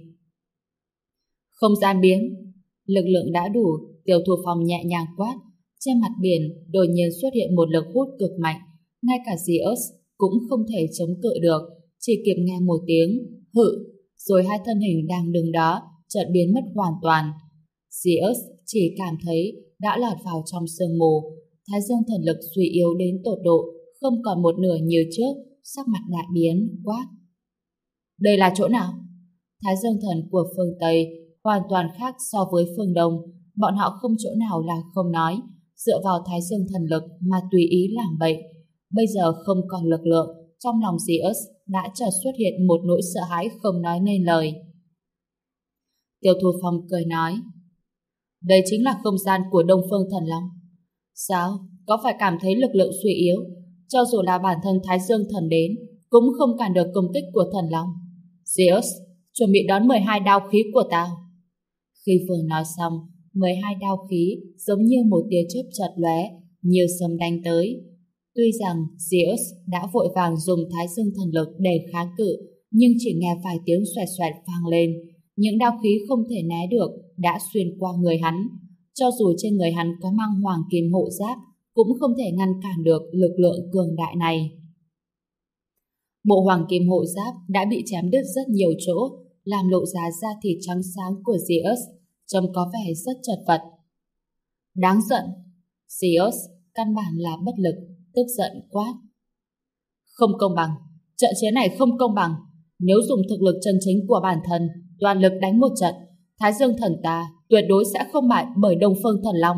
Không gian biến. Lực lượng đã đủ, Tiêu Thu Phong nhẹ nhàng quát. Trên mặt biển đột nhiên xuất hiện một lực hút cực mạnh, ngay cả Zeus cũng không thể chống cự được, chỉ kịp nghe một tiếng hự, rồi hai thân hình đang đứng đó chợt biến mất hoàn toàn. Zeus chỉ cảm thấy đã lọt vào trong sương mù. Thái Dương thần lực suy yếu đến tột độ, không còn một nửa như trước, sắc mặt đại biến, quát: Đây là chỗ nào? Thái Dương Thần của phương Tây hoàn toàn khác so với phương Đông. Bọn họ không chỗ nào là không nói, dựa vào Thái Dương Thần lực mà tùy ý làm bậy. Bây giờ không còn lực lượng, trong lòng Zeus đã chợt xuất hiện một nỗi sợ hãi không nói nên lời. Tiêu Thu Phong cười nói, đây chính là không gian của Đông Phương Thần Long. Sao? Có phải cảm thấy lực lượng suy yếu? Cho dù là bản thân Thái Dương Thần đến, cũng không cản được công kích của Thần Long. Zeus, chuẩn bị đón 12 đao khí của tao. Khi vừa nói xong, 12 đao khí giống như một tia chớp chợt lóe, như sấm đánh tới. Tuy rằng Zeus đã vội vàng dùng Thái Dương Thần lực để kháng cự, nhưng chỉ nghe vài tiếng xoẹt xoẹt vang lên. Những đao khí không thể né được đã xuyên qua người hắn. Cho dù trên người hắn có mang hoàng kim hộ giáp, cũng không thể ngăn cản được lực lượng cường đại này. Bộ hoàng kim hộ giáp đã bị chém đứt rất nhiều chỗ, làm lộ ra da thịt trắng sáng của Zeus, trông có vẻ rất chật vật. Đáng giận! Zeus căn bản là bất lực, tức giận quát. Không công bằng! Trận chiến này không công bằng! Nếu dùng thực lực chân chính của bản thân, toàn lực đánh một trận, Thái Dương Thần ta tuyệt đối sẽ không bại bởi Đông Phương Thần Long.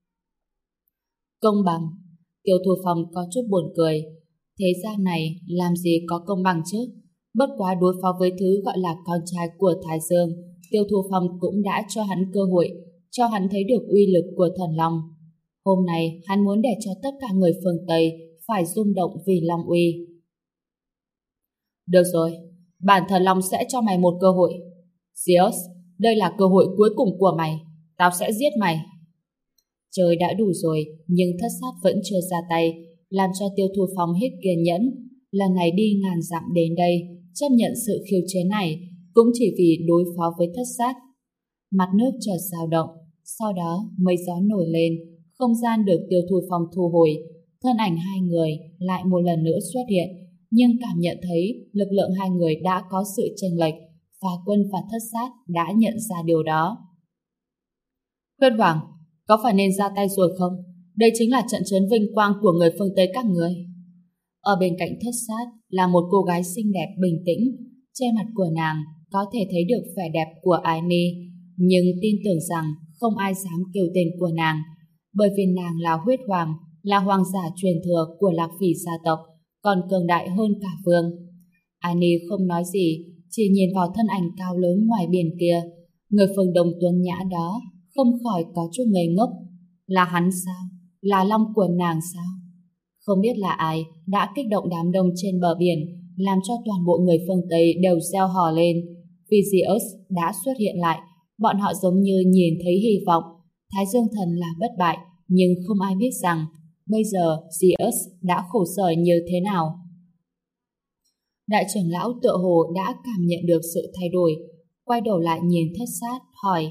Công bằng? Tiêu Thu Phong có chút buồn cười. Thế gian này làm gì có công bằng chứ? Bất quá đối phó với thứ gọi là con trai của Thái Dương, Tiêu Thu Phong cũng đã cho hắn cơ hội, cho hắn thấy được uy lực của Thần Long. Hôm nay hắn muốn để cho tất cả người phương Tây phải rung động vì Long uy. Được rồi, bản Thần Long sẽ cho mày một cơ hội. Zeus, đây là cơ hội cuối cùng của mày. Tao sẽ giết mày. Trời đã đủ rồi, nhưng thất sát vẫn chưa ra tay, làm cho Tiêu Thu Phong hết kiên nhẫn. Lần này đi ngàn dặm đến đây, chấp nhận sự khiêu chiến này, cũng chỉ vì đối phó với thất sát. Mặt nước chợt dao động, sau đó mây gió nổi lên, không gian được Tiêu Thu Phong thu hồi, thân ảnh hai người lại một lần nữa xuất hiện, nhưng cảm nhận thấy lực lượng hai người đã có sự chênh lệch, và quân và thất sát đã nhận ra điều đó. Huyết Hoàng, có phải nên ra tay rồi không? Đây chính là trận chiến vinh quang của người phương Tây các người. Ở bên cạnh thất sát là một cô gái xinh đẹp bình tĩnh, trên mặt của nàng có thể thấy được vẻ đẹp của Ái Ni, nhưng tin tưởng rằng không ai dám kêu tên của nàng, bởi vì nàng là Huyết Hoàng, là hoàng giả truyền thừa của Lạc Phỉ gia tộc, còn cường đại hơn cả vương. Ái Ni không nói gì, chỉ nhìn vào thân ảnh cao lớn ngoài biển kia. Người phương Đông tuấn nhã đó không khỏi có chút ngây ngốc. Là hắn sao? Là Long của nàng sao? Không biết là ai đã kích động đám đông trên bờ biển, làm cho toàn bộ người phương Tây đều reo hò lên. Vì Zeus đã xuất hiện lại, bọn họ giống như nhìn thấy hy vọng. Thái Dương Thần là bất bại, nhưng không ai biết rằng bây giờ Zeus đã khổ sở như thế nào. Đại trưởng lão tựa hồ đã cảm nhận được sự thay đổi, quay đầu lại nhìn thất sát, hỏi: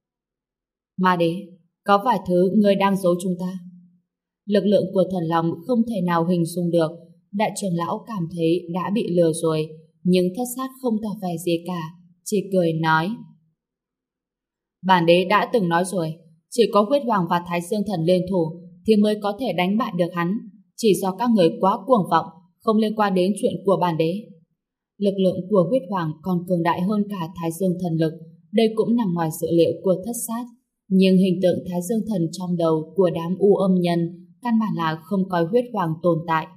Ma đế, có vài thứ ngươi đang giấu chúng ta? Lực lượng của thần long không thể nào hình dung được. Đại trưởng lão cảm thấy đã bị lừa rồi, nhưng thất sát không tỏ vẻ gì cả, chỉ cười nói: Bản đế đã từng nói rồi, chỉ có Huyết Hoàng và Thái Dương Thần liên thủ thì mới có thể đánh bại được hắn. Chỉ do các người quá cuồng vọng, không liên quan đến chuyện của bản đế. Lực lượng của Huyết Hoàng còn cường đại hơn cả Thái Dương Thần lực, đây cũng nằm ngoài dự liệu của thất sát. Nhưng hình tượng Thái Dương Thần trong đầu của đám u âm nhân căn bản là không coi Huyết Hoàng tồn tại.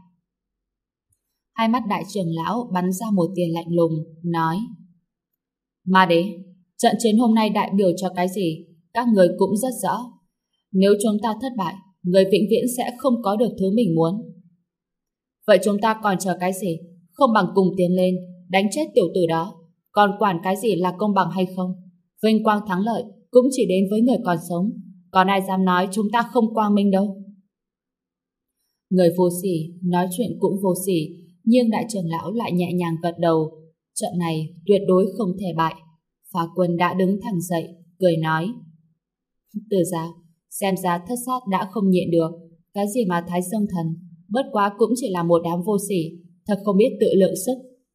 Hai mắt đại trưởng lão bắn ra một tia lạnh lùng, nói: Ma đế, trận chiến hôm nay đại biểu cho cái gì? Các người cũng rất rõ. Nếu chúng ta thất bại, người vĩnh viễn sẽ không có được thứ mình muốn. Vậy chúng ta còn chờ cái gì? Không bằng cùng tiến lên, đánh chết tiểu tử đó. Còn quản cái gì là công bằng hay không? Vinh quang thắng lợi cũng chỉ đến với người còn sống. Còn ai dám nói chúng ta không quang minh đâu? Người vô sỉ nói chuyện cũng vô sỉ, nhưng đại trưởng lão lại nhẹ nhàng gật đầu. Trận này tuyệt đối không thể bại. Phá Quân đã đứng thẳng dậy, cười nói: Từ Giao, xem ra thất sát đã không nhịn được. Cái gì mà Thái Dương Thần, bất quá cũng chỉ là một đám vô sỉ, thật không biết tự lượng sức.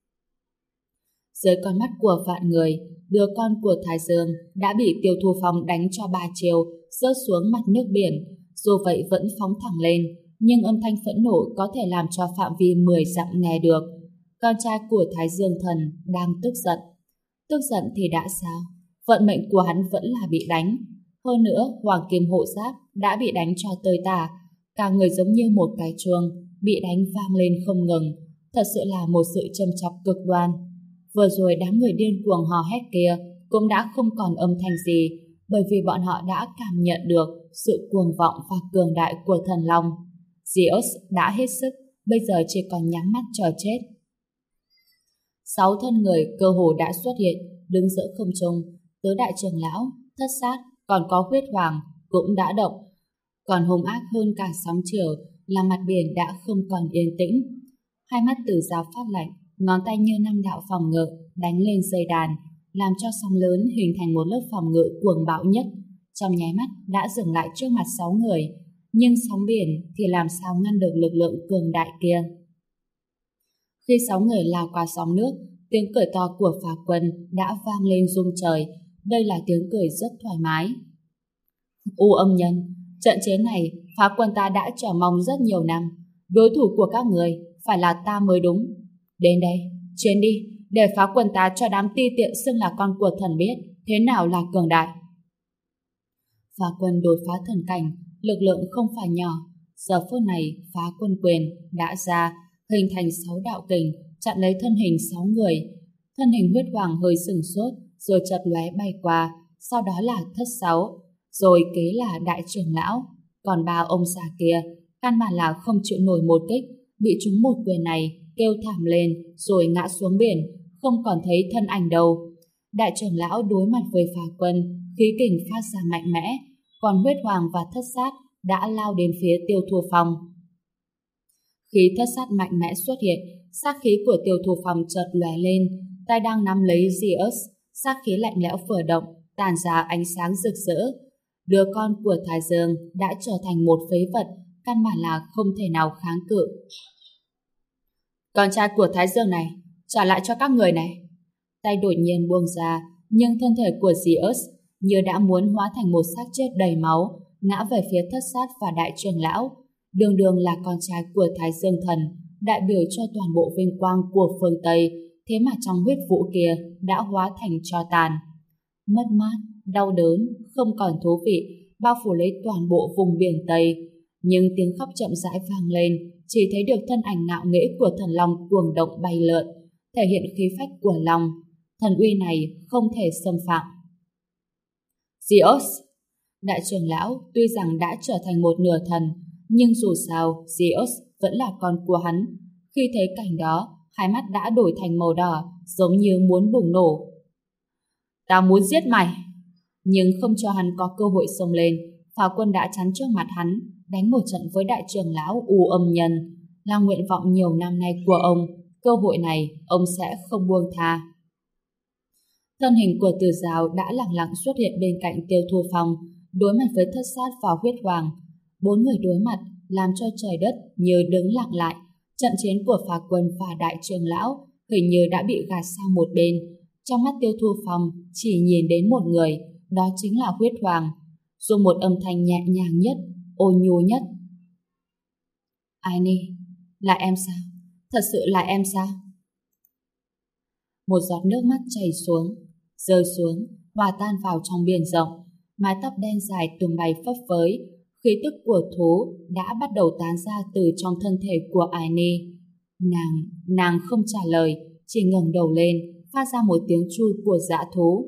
Dưới con mắt của vạn người, đứa con của Thái Dương đã bị Tiêu Thu Phong đánh cho 3 chiều, rớt xuống mặt nước biển. Dù vậy vẫn phóng thẳng lên, nhưng âm thanh phẫn nộ có thể làm cho phạm vi 10 dặm nghe được. con trai của Thái Dương Thần đang tức giận. Tức giận thì đã sao? Vận mệnh của hắn vẫn là bị đánh. Hơn nữa, Hoàng Kim Hộ Giáp đã bị đánh cho tơi tả. Cả người giống như một cái chuông, bị đánh vang lên không ngừng. Thật sự là một sự châm chọc cực đoan. Vừa rồi đám người điên cuồng hò hét kia cũng đã không còn âm thanh gì, bởi vì bọn họ đã cảm nhận được sự cuồng vọng và cường đại của thần long. Zeus đã hết sức, bây giờ chỉ còn nhắm mắt chờ chết. 6 thân người cơ hồ đã xuất hiện, đứng giữa không trung. Tứ đại trưởng lão, Thất Sát, còn có Huyết Hoàng cũng đã động. Còn hung ác hơn cả sóng chiều là mặt biển đã không còn yên tĩnh. Hai mắt Tử Giáo phát lạnh, ngón tay như 5 đạo phòng ngự đánh lên dây đàn, làm cho sóng lớn hình thành một lớp phòng ngự cuồng bạo nhất. Trong nháy mắt đã dừng lại trước mặt 6 người, nhưng sóng biển thì làm sao ngăn được lực lượng cường đại kia. Khi 6 người lao qua sóng nước, tiếng cười to của Phá Quân đã vang lên rung trời. Đây là tiếng cười rất thoải mái. U Âm Nhân, trận chiến này Phá Quân ta đã chờ mong rất nhiều năm. Đối thủ của các người phải là ta mới đúng. Đến đây, chiến đi, để Phá Quân ta cho đám ti tiện xưng là con của thần biết thế nào là cường đại. Phá Quân đột phá thần cảnh, lực lượng không phải nhỏ. Giờ phút này Phá Quân quyền đã ra, hình thành 6 đạo kình chặn lấy thân hình 6 người. Thân hình Huyết Hoàng hơi sừng sốt, rồi chợt lóe bay qua, sau đó là Thất Sáu, rồi kế là Đại Trưởng Lão. Còn 3 ông già kia căn bản là không chịu nổi một kích, bị trúng một quyền này kêu thảm lên rồi ngã xuống biển, không còn thấy thân ảnh đâu. Đại Trưởng Lão đối mặt với Phá Quân, khí kình phát ra mạnh mẽ, còn Huyết Hoàng và Thất Sát đã lao đến phía Tiêu Thù Phong. Khí Thất Sát mạnh mẽ xuất hiện, sát khí của Tiêu Thù Phong chợt lóe lên, tay đang nắm lấy Zeus, sát khí lạnh lẽo phở động, tản ra ánh sáng rực rỡ. Đứa con của Thái Dương đã trở thành một phế vật, căn bản là không thể nào kháng cự. Con trai của Thái Dương này, trả lại cho các người này. Tay đột nhiên buông ra, nhưng thân thể của Zeus như đã muốn hóa thành một xác chết đầy máu, ngã về phía Thất Sát và Đại Trưởng Lão. Đường đường là con trai của Thái Dương Thần, đại biểu cho toàn bộ vinh quang của phương Tây, thế mà trong huyết vũ kia đã hóa thành tro tàn. Mất mát, đau đớn, không còn thú vị, bao phủ lấy toàn bộ vùng biển Tây. Nhưng tiếng khóc chậm rãi vang lên, chỉ thấy được thân ảnh ngạo nghễ của thần long cuồng động bay lượn, thể hiện khí phách của long. Thần uy này không thể xâm phạm. Zeus, Đại Trưởng Lão tuy rằng đã trở thành một nửa thần, nhưng dù sao Zeus vẫn là con của hắn. Khi thấy cảnh đó, hai mắt đã đổi thành màu đỏ, giống như muốn bùng nổ. Ta muốn giết mày! Nhưng không cho hắn có cơ hội xông lên, Phá Quân đã chắn trước mặt hắn, đánh một trận với Đại Trưởng Lão U Âm Nhân. Là nguyện vọng nhiều năm nay của ông, cơ hội này ông sẽ không buông tha. Thân hình của Từ Giáo đã lặng lặng xuất hiện bên cạnh Tiêu Thu Phong, đối mặt với Thất Sát và Huyết Hoàng. 4 người đối mặt, làm cho trời đất như đứng lặng lại. Trận chiến của Phá Quân và Đại Trưởng Lão hình như đã bị gạt sang một bên. Trong mắt Tiêu Thu Phong chỉ nhìn đến một người, đó chính là Huyết Hoàng. Dùng một âm thanh nhẹ nhàng nhất, ôn nhu nhất. Ai nhi, là em sao? Thật sự là em sao? Một giọt nước mắt chảy xuống, rơi xuống, hòa tan vào trong biển rộng. Mái tóc đen dài tung bay phấp phới, khí tức của thú đã bắt đầu tán ra từ trong thân thể của Ai Nhi. Nàng không trả lời, chỉ ngẩng đầu lên, phát ra một tiếng chui của dã thú.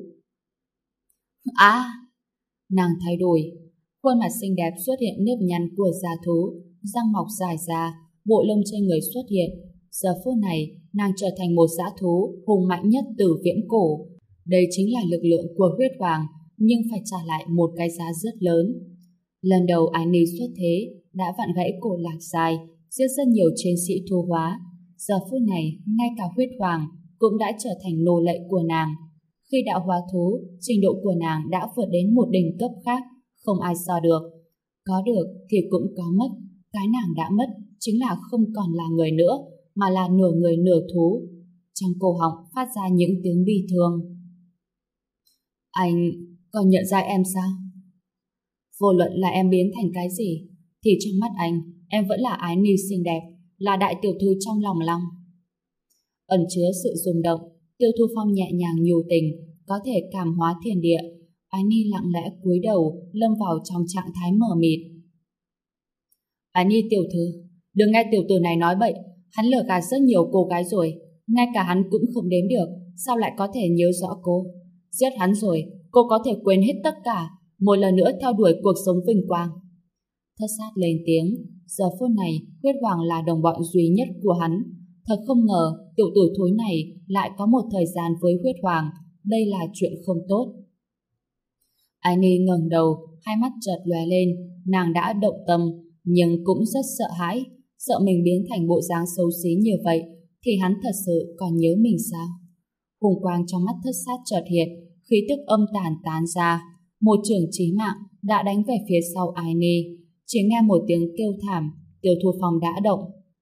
Nàng thay đổi, khuôn mặt xinh đẹp xuất hiện nếp nhăn của dã thú, răng mọc dài ra, bộ lông trên người xuất hiện. Giờ phút này, nàng trở thành một dã thú hùng mạnh nhất từ viễn cổ. Đây chính là lực lượng của Huyết Hoàng, nhưng phải trả lại một cái giá rất lớn. Lần đầu Ái Nhi xuất thế, đã vặn gãy cổ Lạc Giai, giết rất nhiều chiến sĩ thu hóa. Giờ phút này, ngay cả Huyết Hoàng cũng đã trở thành nô lệ của nàng. Khi đã hóa thú, trình độ của nàng đã vượt đến một đỉnh cấp khác, không ai so được. Có được thì cũng có mất, cái nàng đã mất chính là không còn là người nữa, mà là nửa người nửa thú. Trong cổ họng phát ra những tiếng bi thương. Anh còn nhận ra em sao? Vô luận là em biến thành cái gì, thì trong mắt anh, em vẫn là Ái Nhi xinh đẹp, là đại tiểu thư trong lòng Long. ẩn chứa sự rung động. Tiêu Thu Phong nhẹ nhàng nhu tình, có thể cảm hóa thiên địa. Ái Ni lặng lẽ cúi đầu, lâm vào trong trạng thái mờ mịt. Ái Ni tiểu thư, đừng nghe tiểu tử này nói bậy, hắn lừa gạt rất nhiều cô gái rồi, ngay cả hắn cũng không đếm được, sao lại có thể nhớ rõ cô? Giết hắn rồi, cô có thể quên hết tất cả, một lần nữa theo đuổi cuộc sống vinh quang. Thất sát lên tiếng, giờ phút này Huyết Hoàng là đồng bọn duy nhất của hắn. Thật không ngờ tiểu tử thối này lại có một thời gian với Huyết Hoàng, đây là chuyện không tốt. Ái Ni ngẩng đầu, hai mắt chợt lóe lên, nàng đã động tâm, nhưng cũng rất sợ hãi, sợ mình biến thành bộ dáng xấu xí như vậy, thì hắn thật sự còn nhớ mình sao? Hùng quang trong mắt thất sát chợt hiện, khí tức âm tàn tán ra, một chưởng chí mạng đã đánh về phía sau Ái Ni. Chỉ nghe một tiếng kêu thảm, Tiêu Thu Phong đã động.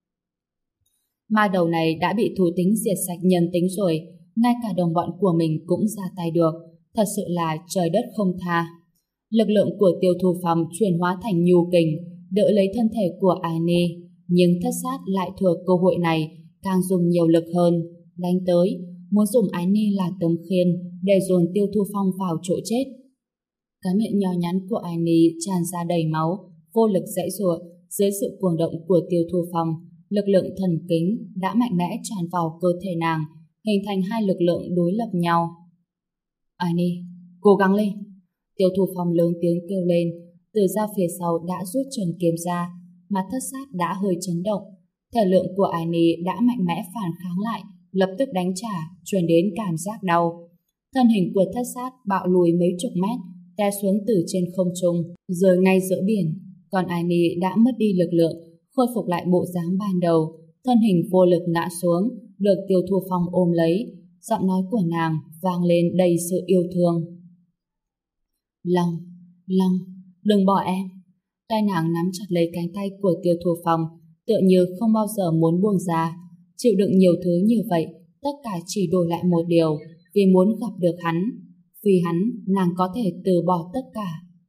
Ma đầu này đã bị thú tính diệt sạch nhân tính rồi, ngay cả đồng bọn của mình cũng ra tay được, thật sự là trời đất không tha. Lực lượng của Tiêu Thu Phong chuyển hóa thành nhu kình, đỡ lấy thân thể của Ái Ni, nhưng thất sát lại thừa cơ hội này, càng dùng nhiều lực hơn, đánh tới, muốn dùng Ái Ni là tấm khiên để dồn Tiêu Thu Phong vào chỗ chết. Cái miệng nhỏ nhắn của Ái Ni tràn ra đầy máu, vô lực giãy giụa dưới sự cuồng động của Tiêu Thu Phong. Lực lượng thần kính đã mạnh mẽ tràn vào cơ thể nàng, hình thành hai lực lượng đối lập nhau. Ái Ni, cố gắng lên! Tiêu Thu Phong lớn tiếng kêu lên, từ ra phía sau đã rút trường kiếm ra, mà thất sát đã hơi chấn động. Thể lượng của Ái Ni đã mạnh mẽ phản kháng lại, lập tức đánh trả, truyền đến cảm giác đau. Thân hình của thất sát bạo lùi mấy chục mét, té xuống từ trên không trung, rơi ngay giữa biển. Còn Ái Ni đã mất đi lực lượng, khôi phục lại bộ dáng ban đầu, thân hình vô lực ngã xuống, được Tiêu Thu Phong ôm lấy. Giọng nói của nàng vang lên đầy sự yêu thương. Long, Long, đừng bỏ em. Tay nàng nắm chặt lấy cánh tay của Tiêu Thu Phong, tựa như không bao giờ muốn buông ra. Chịu đựng nhiều thứ như vậy, tất cả chỉ đổi lại một điều, vì muốn gặp được hắn. Vì hắn, nàng có thể từ bỏ tất cả.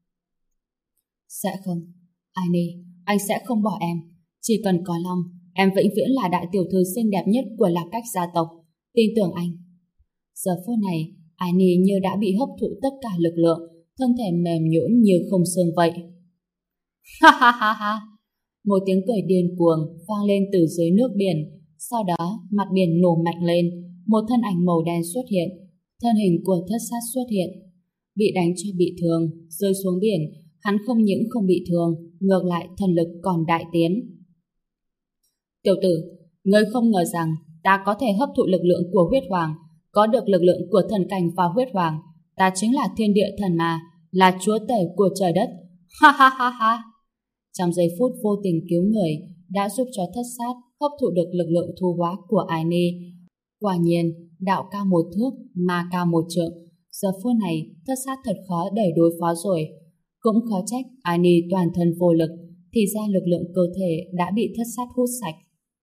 Sẽ không, Ái Ni, anh sẽ không bỏ em. Chỉ cần có Long, em vĩnh viễn là đại tiểu thư xinh đẹp nhất của Lạc Cách gia tộc. Tin tưởng anh. Giờ phút này, Ái Ni như đã bị hấp thụ tất cả lực lượng, thân thể mềm nhũn như không xương vậy. Ha ha ha ha! Một tiếng cười điên cuồng vang lên từ dưới nước biển. Sau đó, mặt biển nổ mạnh lên, một thân ảnh màu đen xuất hiện. Thân hình của thất sát xuất hiện. Bị đánh cho bị thương, rơi xuống biển, hắn không những không bị thương, ngược lại thần lực còn đại tiến. Tiểu tử, ngươi không ngờ rằng ta có thể hấp thụ lực lượng của huyết hoàng, có được lực lượng của thần cảnh và huyết hoàng. Ta chính là thiên địa thần mà, là chúa tể của trời đất. Ha ha ha ha! Trong giây phút vô tình cứu người, đã giúp cho thất sát hấp thụ được lực lượng thu hóa của Ái Ni. Quả nhiên, đạo cao một thước, ma cao một trượng. Giờ phút này, thất sát thật khó để đối phó rồi. Cũng khó trách Ái Ni toàn thân vô lực, thì ra lực lượng cơ thể đã bị thất sát hút sạch.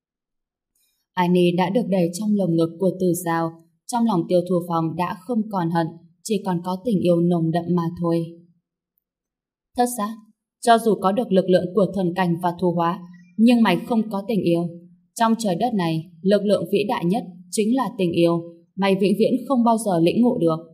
Ái Ni đã được đẩy trong lồng ngực của Từ Giao, trong lòng Tiêu Thu Phong đã không còn hận, chỉ còn có tình yêu nồng đậm mà thôi. Thất sát, cho dù có được lực lượng của thần cảnh và thu hóa, nhưng mày không có tình yêu. Trong trời đất này, lực lượng vĩ đại nhất chính là tình yêu, mày vĩnh viễn không bao giờ lĩnh ngộ được.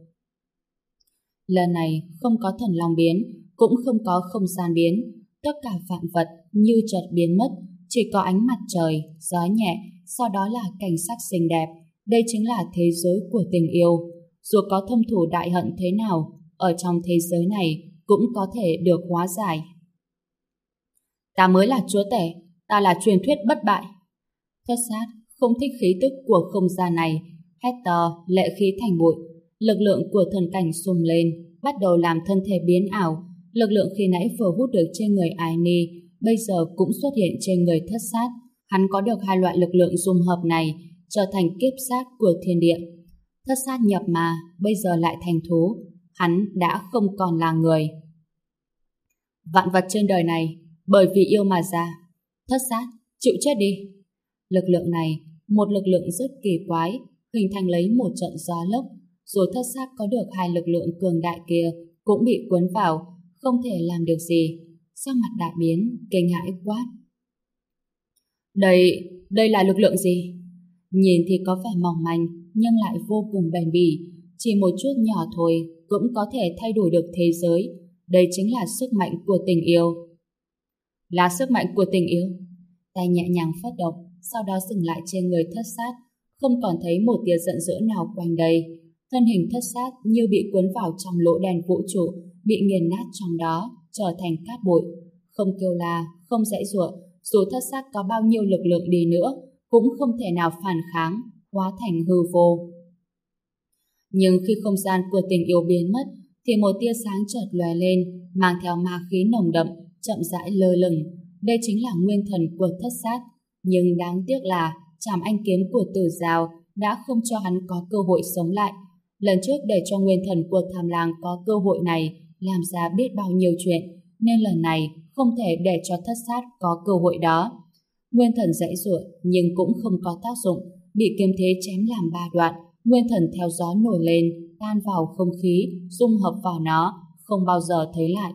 Lần này không có thần long biến, cũng không có không gian biến, tất cả vạn vật như chợt biến mất, chỉ có ánh mặt trời, gió nhẹ, sau đó là cảnh sắc xinh đẹp. Đây chính là thế giới của tình yêu. Dù có thâm thù đại hận thế nào, ở trong thế giới này cũng có thể được hóa giải. Ta mới là chúa tể, ta là truyền thuyết bất bại. Thất sát không thích khí tức của không gian này, hét to, lệ khí thành bụi. Lực lượng của thần cảnh sùng lên, bắt đầu làm thân thể biến ảo. Lực lượng khi nãy vừa hút được trên người Ái Ni, bây giờ cũng xuất hiện trên người thất sát. Hắn có được hai loại lực lượng dung hợp này, trở thành kiếp sát của thiên địa. Thất sát nhập mà, bây giờ lại thành thú. Hắn đã không còn là người. Vạn vật trên đời này, bởi vì yêu mà ra. Thất sát, chịu chết đi. Lực lượng này, một lực lượng rất kỳ quái, hình thành lấy một trận gió lốc, rồi thất sát có được hai lực lượng cường đại kia cũng bị cuốn vào, không thể làm được gì. Sắc mặt đại biến, kinh hãi quát. Đây là lực lượng gì? nhìn thì có vẻ mỏng manh nhưng lại vô cùng bền bỉ. Chỉ một chút nhỏ thôi cũng có thể thay đổi được thế giới. Đây chính là sức mạnh của tình yêu. Là sức mạnh của tình yêu. Tay nhẹ nhàng phất động, sau đó dừng lại trên người thất sát, không còn thấy một tia giận dữ nào quanh đây. Thân hình thất sát như bị cuốn vào trong lỗ đen vũ trụ, bị nghiền nát trong đó, trở thành cát bụi. Không kêu la, không giãy giụa, dù thất sát có bao nhiêu lực lượng đi nữa, cũng không thể nào phản kháng, hóa thành hư vô. Nhưng khi không gian của tình yêu biến mất, thì một tia sáng chợt lóe lên, mang theo ma khí nồng đậm, chậm rãi lơ lửng. Đây chính là nguyên thần của thất sát. Nhưng đáng tiếc là trảm anh kiếm của Tử Giao đã không cho hắn có cơ hội sống lại. Lần trước để cho nguyên thần của Tham Lang có cơ hội này làm ra biết bao nhiêu chuyện, nên lần này không thể để cho thất sát có cơ hội đó. Nguyên thần giãy giụa nhưng cũng không có tác dụng, bị kiếm thế chém làm 3 đoạn. Nguyên thần theo gió nổi lên, tan vào không khí, dung hợp vào nó, không bao giờ thấy lại.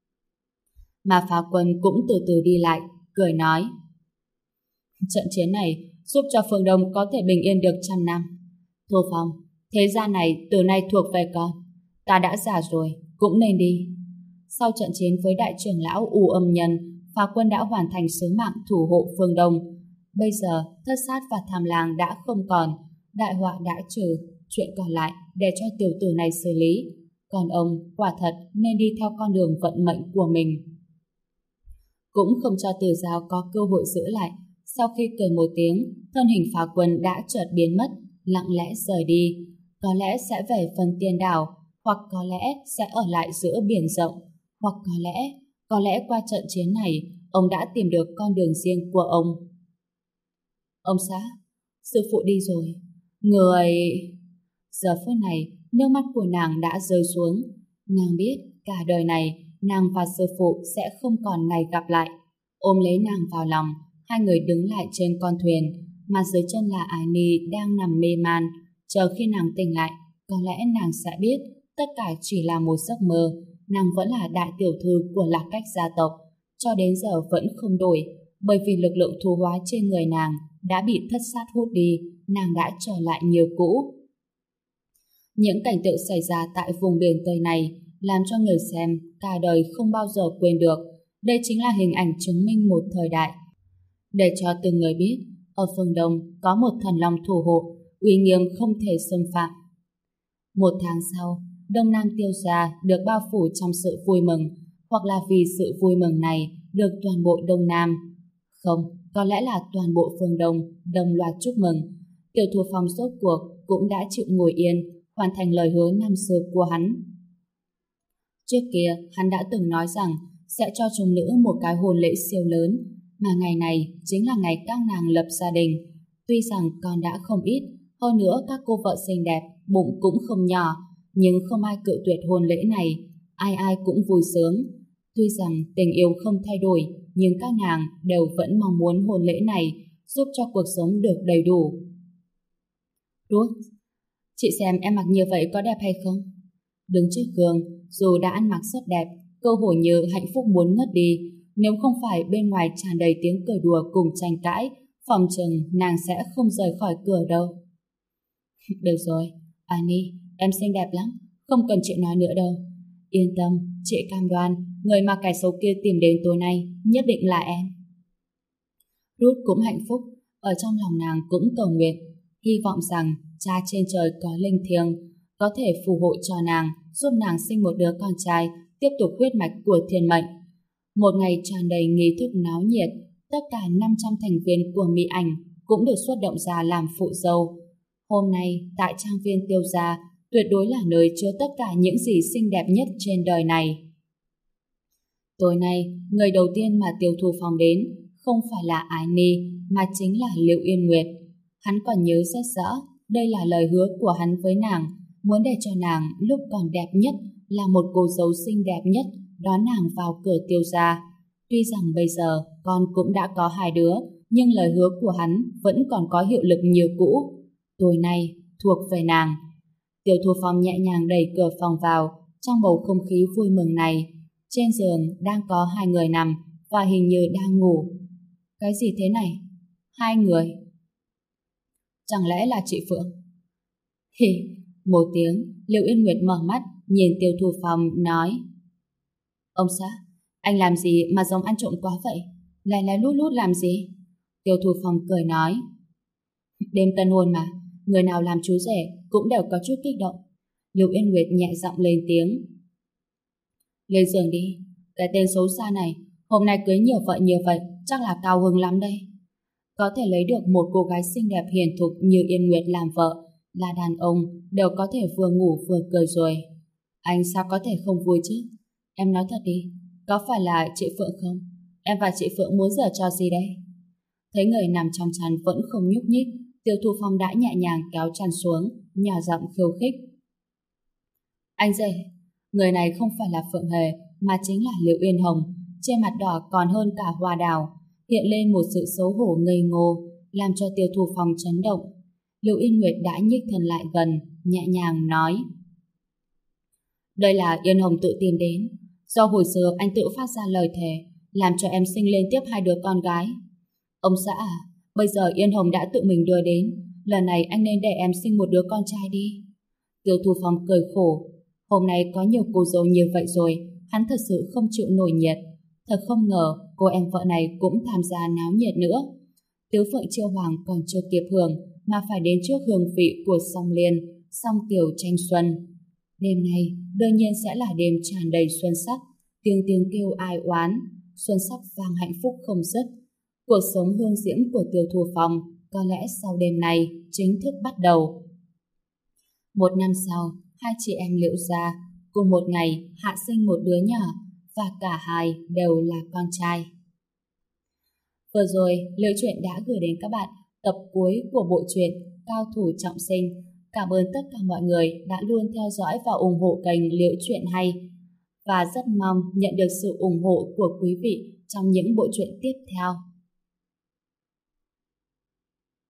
Mà Phá Quân cũng từ từ đi lại, cười nói: trận chiến này giúp cho Phương Đông có thể bình yên được 100 năm. Thu Phong, thế gian này từ nay thuộc về con. Ta đã già rồi, cũng nên đi. Sau trận chiến với đại trưởng lão U Âm Nhân, Phá Quân đã hoàn thành sứ mạng thủ hộ Phương Đông. Bây giờ, thất sát và Tham Lang đã không còn, đại họa đã trừ, chuyện còn lại để cho tiểu tử này xử lý. Còn ông, quả thật nên đi theo con đường vận mệnh của mình. Cũng không cho Tử Giao có cơ hội giữ lại. Sau khi cười một tiếng, thân hình Phá Quân đã chợt biến mất, lặng lẽ rời đi. Có lẽ sẽ về phần Tiên Đảo, hoặc có lẽ sẽ ở lại giữa biển rộng, hoặc có lẽ qua trận chiến này, ông đã tìm được con đường riêng của ông. Ông xã, sư phụ đi rồi. Người... Giờ phút này, nước mắt của nàng đã rơi xuống. Nàng biết cả đời này nàng và sư phụ sẽ không còn ngày gặp lại. Ôm lấy nàng vào lòng, hai người đứng lại trên con thuyền, mà dưới chân là Ái Ni đang nằm mê man. Chờ khi nàng tỉnh lại, có lẽ nàng sẽ biết tất cả chỉ là một giấc mơ. Nàng vẫn là đại tiểu thư của Lạc Cách gia tộc, cho đến giờ vẫn không đổi, bởi vì lực lượng thu hóa trên người nàng đã bị thất sát hút đi, nàng đã trở lại như cũ. Những cảnh tượng xảy ra tại vùng biển Tây này làm cho người xem cả đời không bao giờ quên được. Đây chính là hình ảnh chứng minh một thời đại. Để cho từng người biết, ở phương Đông có một thần long thủ hộ, uy nghiêm không thể xâm phạm. Một tháng sau, Đông Nam Tiêu gia được bao phủ trong sự vui mừng, hoặc là vì sự vui mừng này được toàn bộ Đông Nam. Không, có lẽ là toàn bộ phương Đông đồng loạt chúc mừng. Tiểu Thu Phong rốt cuộc cũng đã chịu ngồi yên, hoàn thành lời hứa năm xưa của hắn. Trước kia, hắn đã từng nói rằng sẽ cho chúng nữ một cái hôn lễ siêu lớn, mà ngày này chính là ngày các nàng lập gia đình. Tuy rằng con đã không ít, hơn nữa các cô vợ xinh đẹp, bụng cũng không nhỏ, nhưng không ai cự tuyệt hôn lễ này, ai ai cũng vui sướng. Tuy rằng tình yêu không thay đổi, nhưng các nàng đều vẫn mong muốn hôn lễ này giúp cho cuộc sống được đầy đủ. Ruth, chị xem em mặc như vậy có đẹp hay không? Đứng trước gương, dù đã ăn mặc rất đẹp, cơ hồ như hạnh phúc muốn ngất đi. Nếu không phải bên ngoài tràn đầy tiếng cười đùa cùng tranh cãi, phòng chừng nàng sẽ không rời khỏi cửa đâu. Được rồi, Annie, em xinh đẹp lắm, không cần chị nói nữa đâu. Yên tâm, chị cam đoan, người mà kẻ xấu kia tìm đến tối nay nhất định là em. Ruth cũng hạnh phúc, ở trong lòng nàng cũng cầu nguyện, hy vọng rằng cha trên trời có linh thiêng, có thể phù hộ cho nàng, giúp nàng sinh một đứa con trai, tiếp tục huyết mạch của thiên mệnh. Một ngày tràn đầy nghi thức náo nhiệt, tất cả 500 thành viên của Mỹ Ảnh cũng được xuất động ra làm phụ dâu. Hôm nay, tại trang viên Tiêu gia, tuyệt đối là nơi chứa tất cả những gì xinh đẹp nhất trên đời này. Tối nay, người đầu tiên mà Tiêu Thu Phong đến không phải là Ái Ni, mà chính là Liệu Yên Nguyệt. Hắn còn nhớ rất rõ, đây là lời hứa của hắn với nàng, muốn để cho nàng lúc còn đẹp nhất, là một cô dâu xinh đẹp nhất, đón nàng vào cửa Tiêu gia. Tuy rằng bây giờ con cũng đã có 2 đứa, nhưng lời hứa của hắn vẫn còn có hiệu lực như cũ. Tối nay thuộc về nàng. Tiêu Thu Phong nhẹ nhàng đẩy cửa phòng vào, trong bầu không khí vui mừng này. Trên giường đang có 2 người nằm và hình như đang ngủ. Cái gì thế này? 2 người? chẳng lẽ là chị Phượng? Hì, một tiếng, Liệu Yên Nguyệt mở mắt, nhìn Tiêu Thu Phong nói: Ông xã, anh làm gì mà giống ăn trộm quá vậy? Lén lén lút lút làm gì? Tiêu Thu Phong cười nói: Đêm tân hôn mà, người nào làm chú rể cũng đều có chút kích động. Liệu Yên Nguyệt nhẹ giọng lên tiếng: Lên giường đi, cái tên xấu xa này, hôm nay cưới nhiều vợ nhiều vậy, chắc là cao hứng lắm đây. Có thể lấy được một cô gái xinh đẹp hiền thục như Yên Nguyệt làm vợ, là đàn ông đều có thể vừa ngủ vừa cười rồi. Anh sao có thể không vui chứ? Em nói thật đi, có phải là chị Phượng không? Em và chị Phượng muốn giở trò gì đây? Thấy người nằm trong chăn vẫn không nhúc nhích, Tiêu Thu Phong đã nhẹ nhàng kéo chăn xuống, nhỏ giọng khiêu khích: Anh rể, người này không phải là Phượng Hề, mà chính là Liệu Yên Hồng. Trên mặt đỏ còn hơn cả hoa đào, hiện lên một sự xấu hổ ngây ngô, làm cho Tiêu Thu Phong chấn động. Liệu Yên Nguyệt đã nhích thân lại gần, nhẹ nhàng nói: Đây là Yên Hồng tự tìm đến. Do hồi xưa anh tự phát ra lời thề, làm cho em sinh liên tiếp 2 đứa con gái. Ông xã à, bây giờ Yên Hồng đã tự mình đưa đến, lần này anh nên để em sinh một đứa con trai đi. Tiêu Thu Phong cười khổ. Hôm nay có nhiều cô dâu như vậy rồi, hắn thật sự không chịu nổi nhiệt. Thật không ngờ cô em vợ này cũng tham gia náo nhiệt nữa. Tiếu Phượng Chiêu Hoàng còn chưa kịp hưởng mà phải đến trước hương vị của song liên, song tiểu tranh xuân. Đêm nay đương nhiên sẽ là đêm tràn đầy xuân sắc, tiếng tiếng kêu ai oán, xuân sắc vang hạnh phúc không dứt. Cuộc sống hương diễm của Tiêu Thu Phong có lẽ sau đêm này chính thức bắt đầu. 1 năm sau, 2 chị em Liễu gia cùng một ngày hạ sinh một đứa nhỏ, và cả hai đều là con trai. Vừa rồi, Liễu Chuyện đã gửi đến các bạn tập cuối của bộ truyện Cao Thủ Trọng Sinh. Cảm ơn tất cả mọi người đã luôn theo dõi và ủng hộ kênh Liễu Chuyện Hay, và rất mong nhận được sự ủng hộ của quý vị trong những bộ truyện tiếp theo.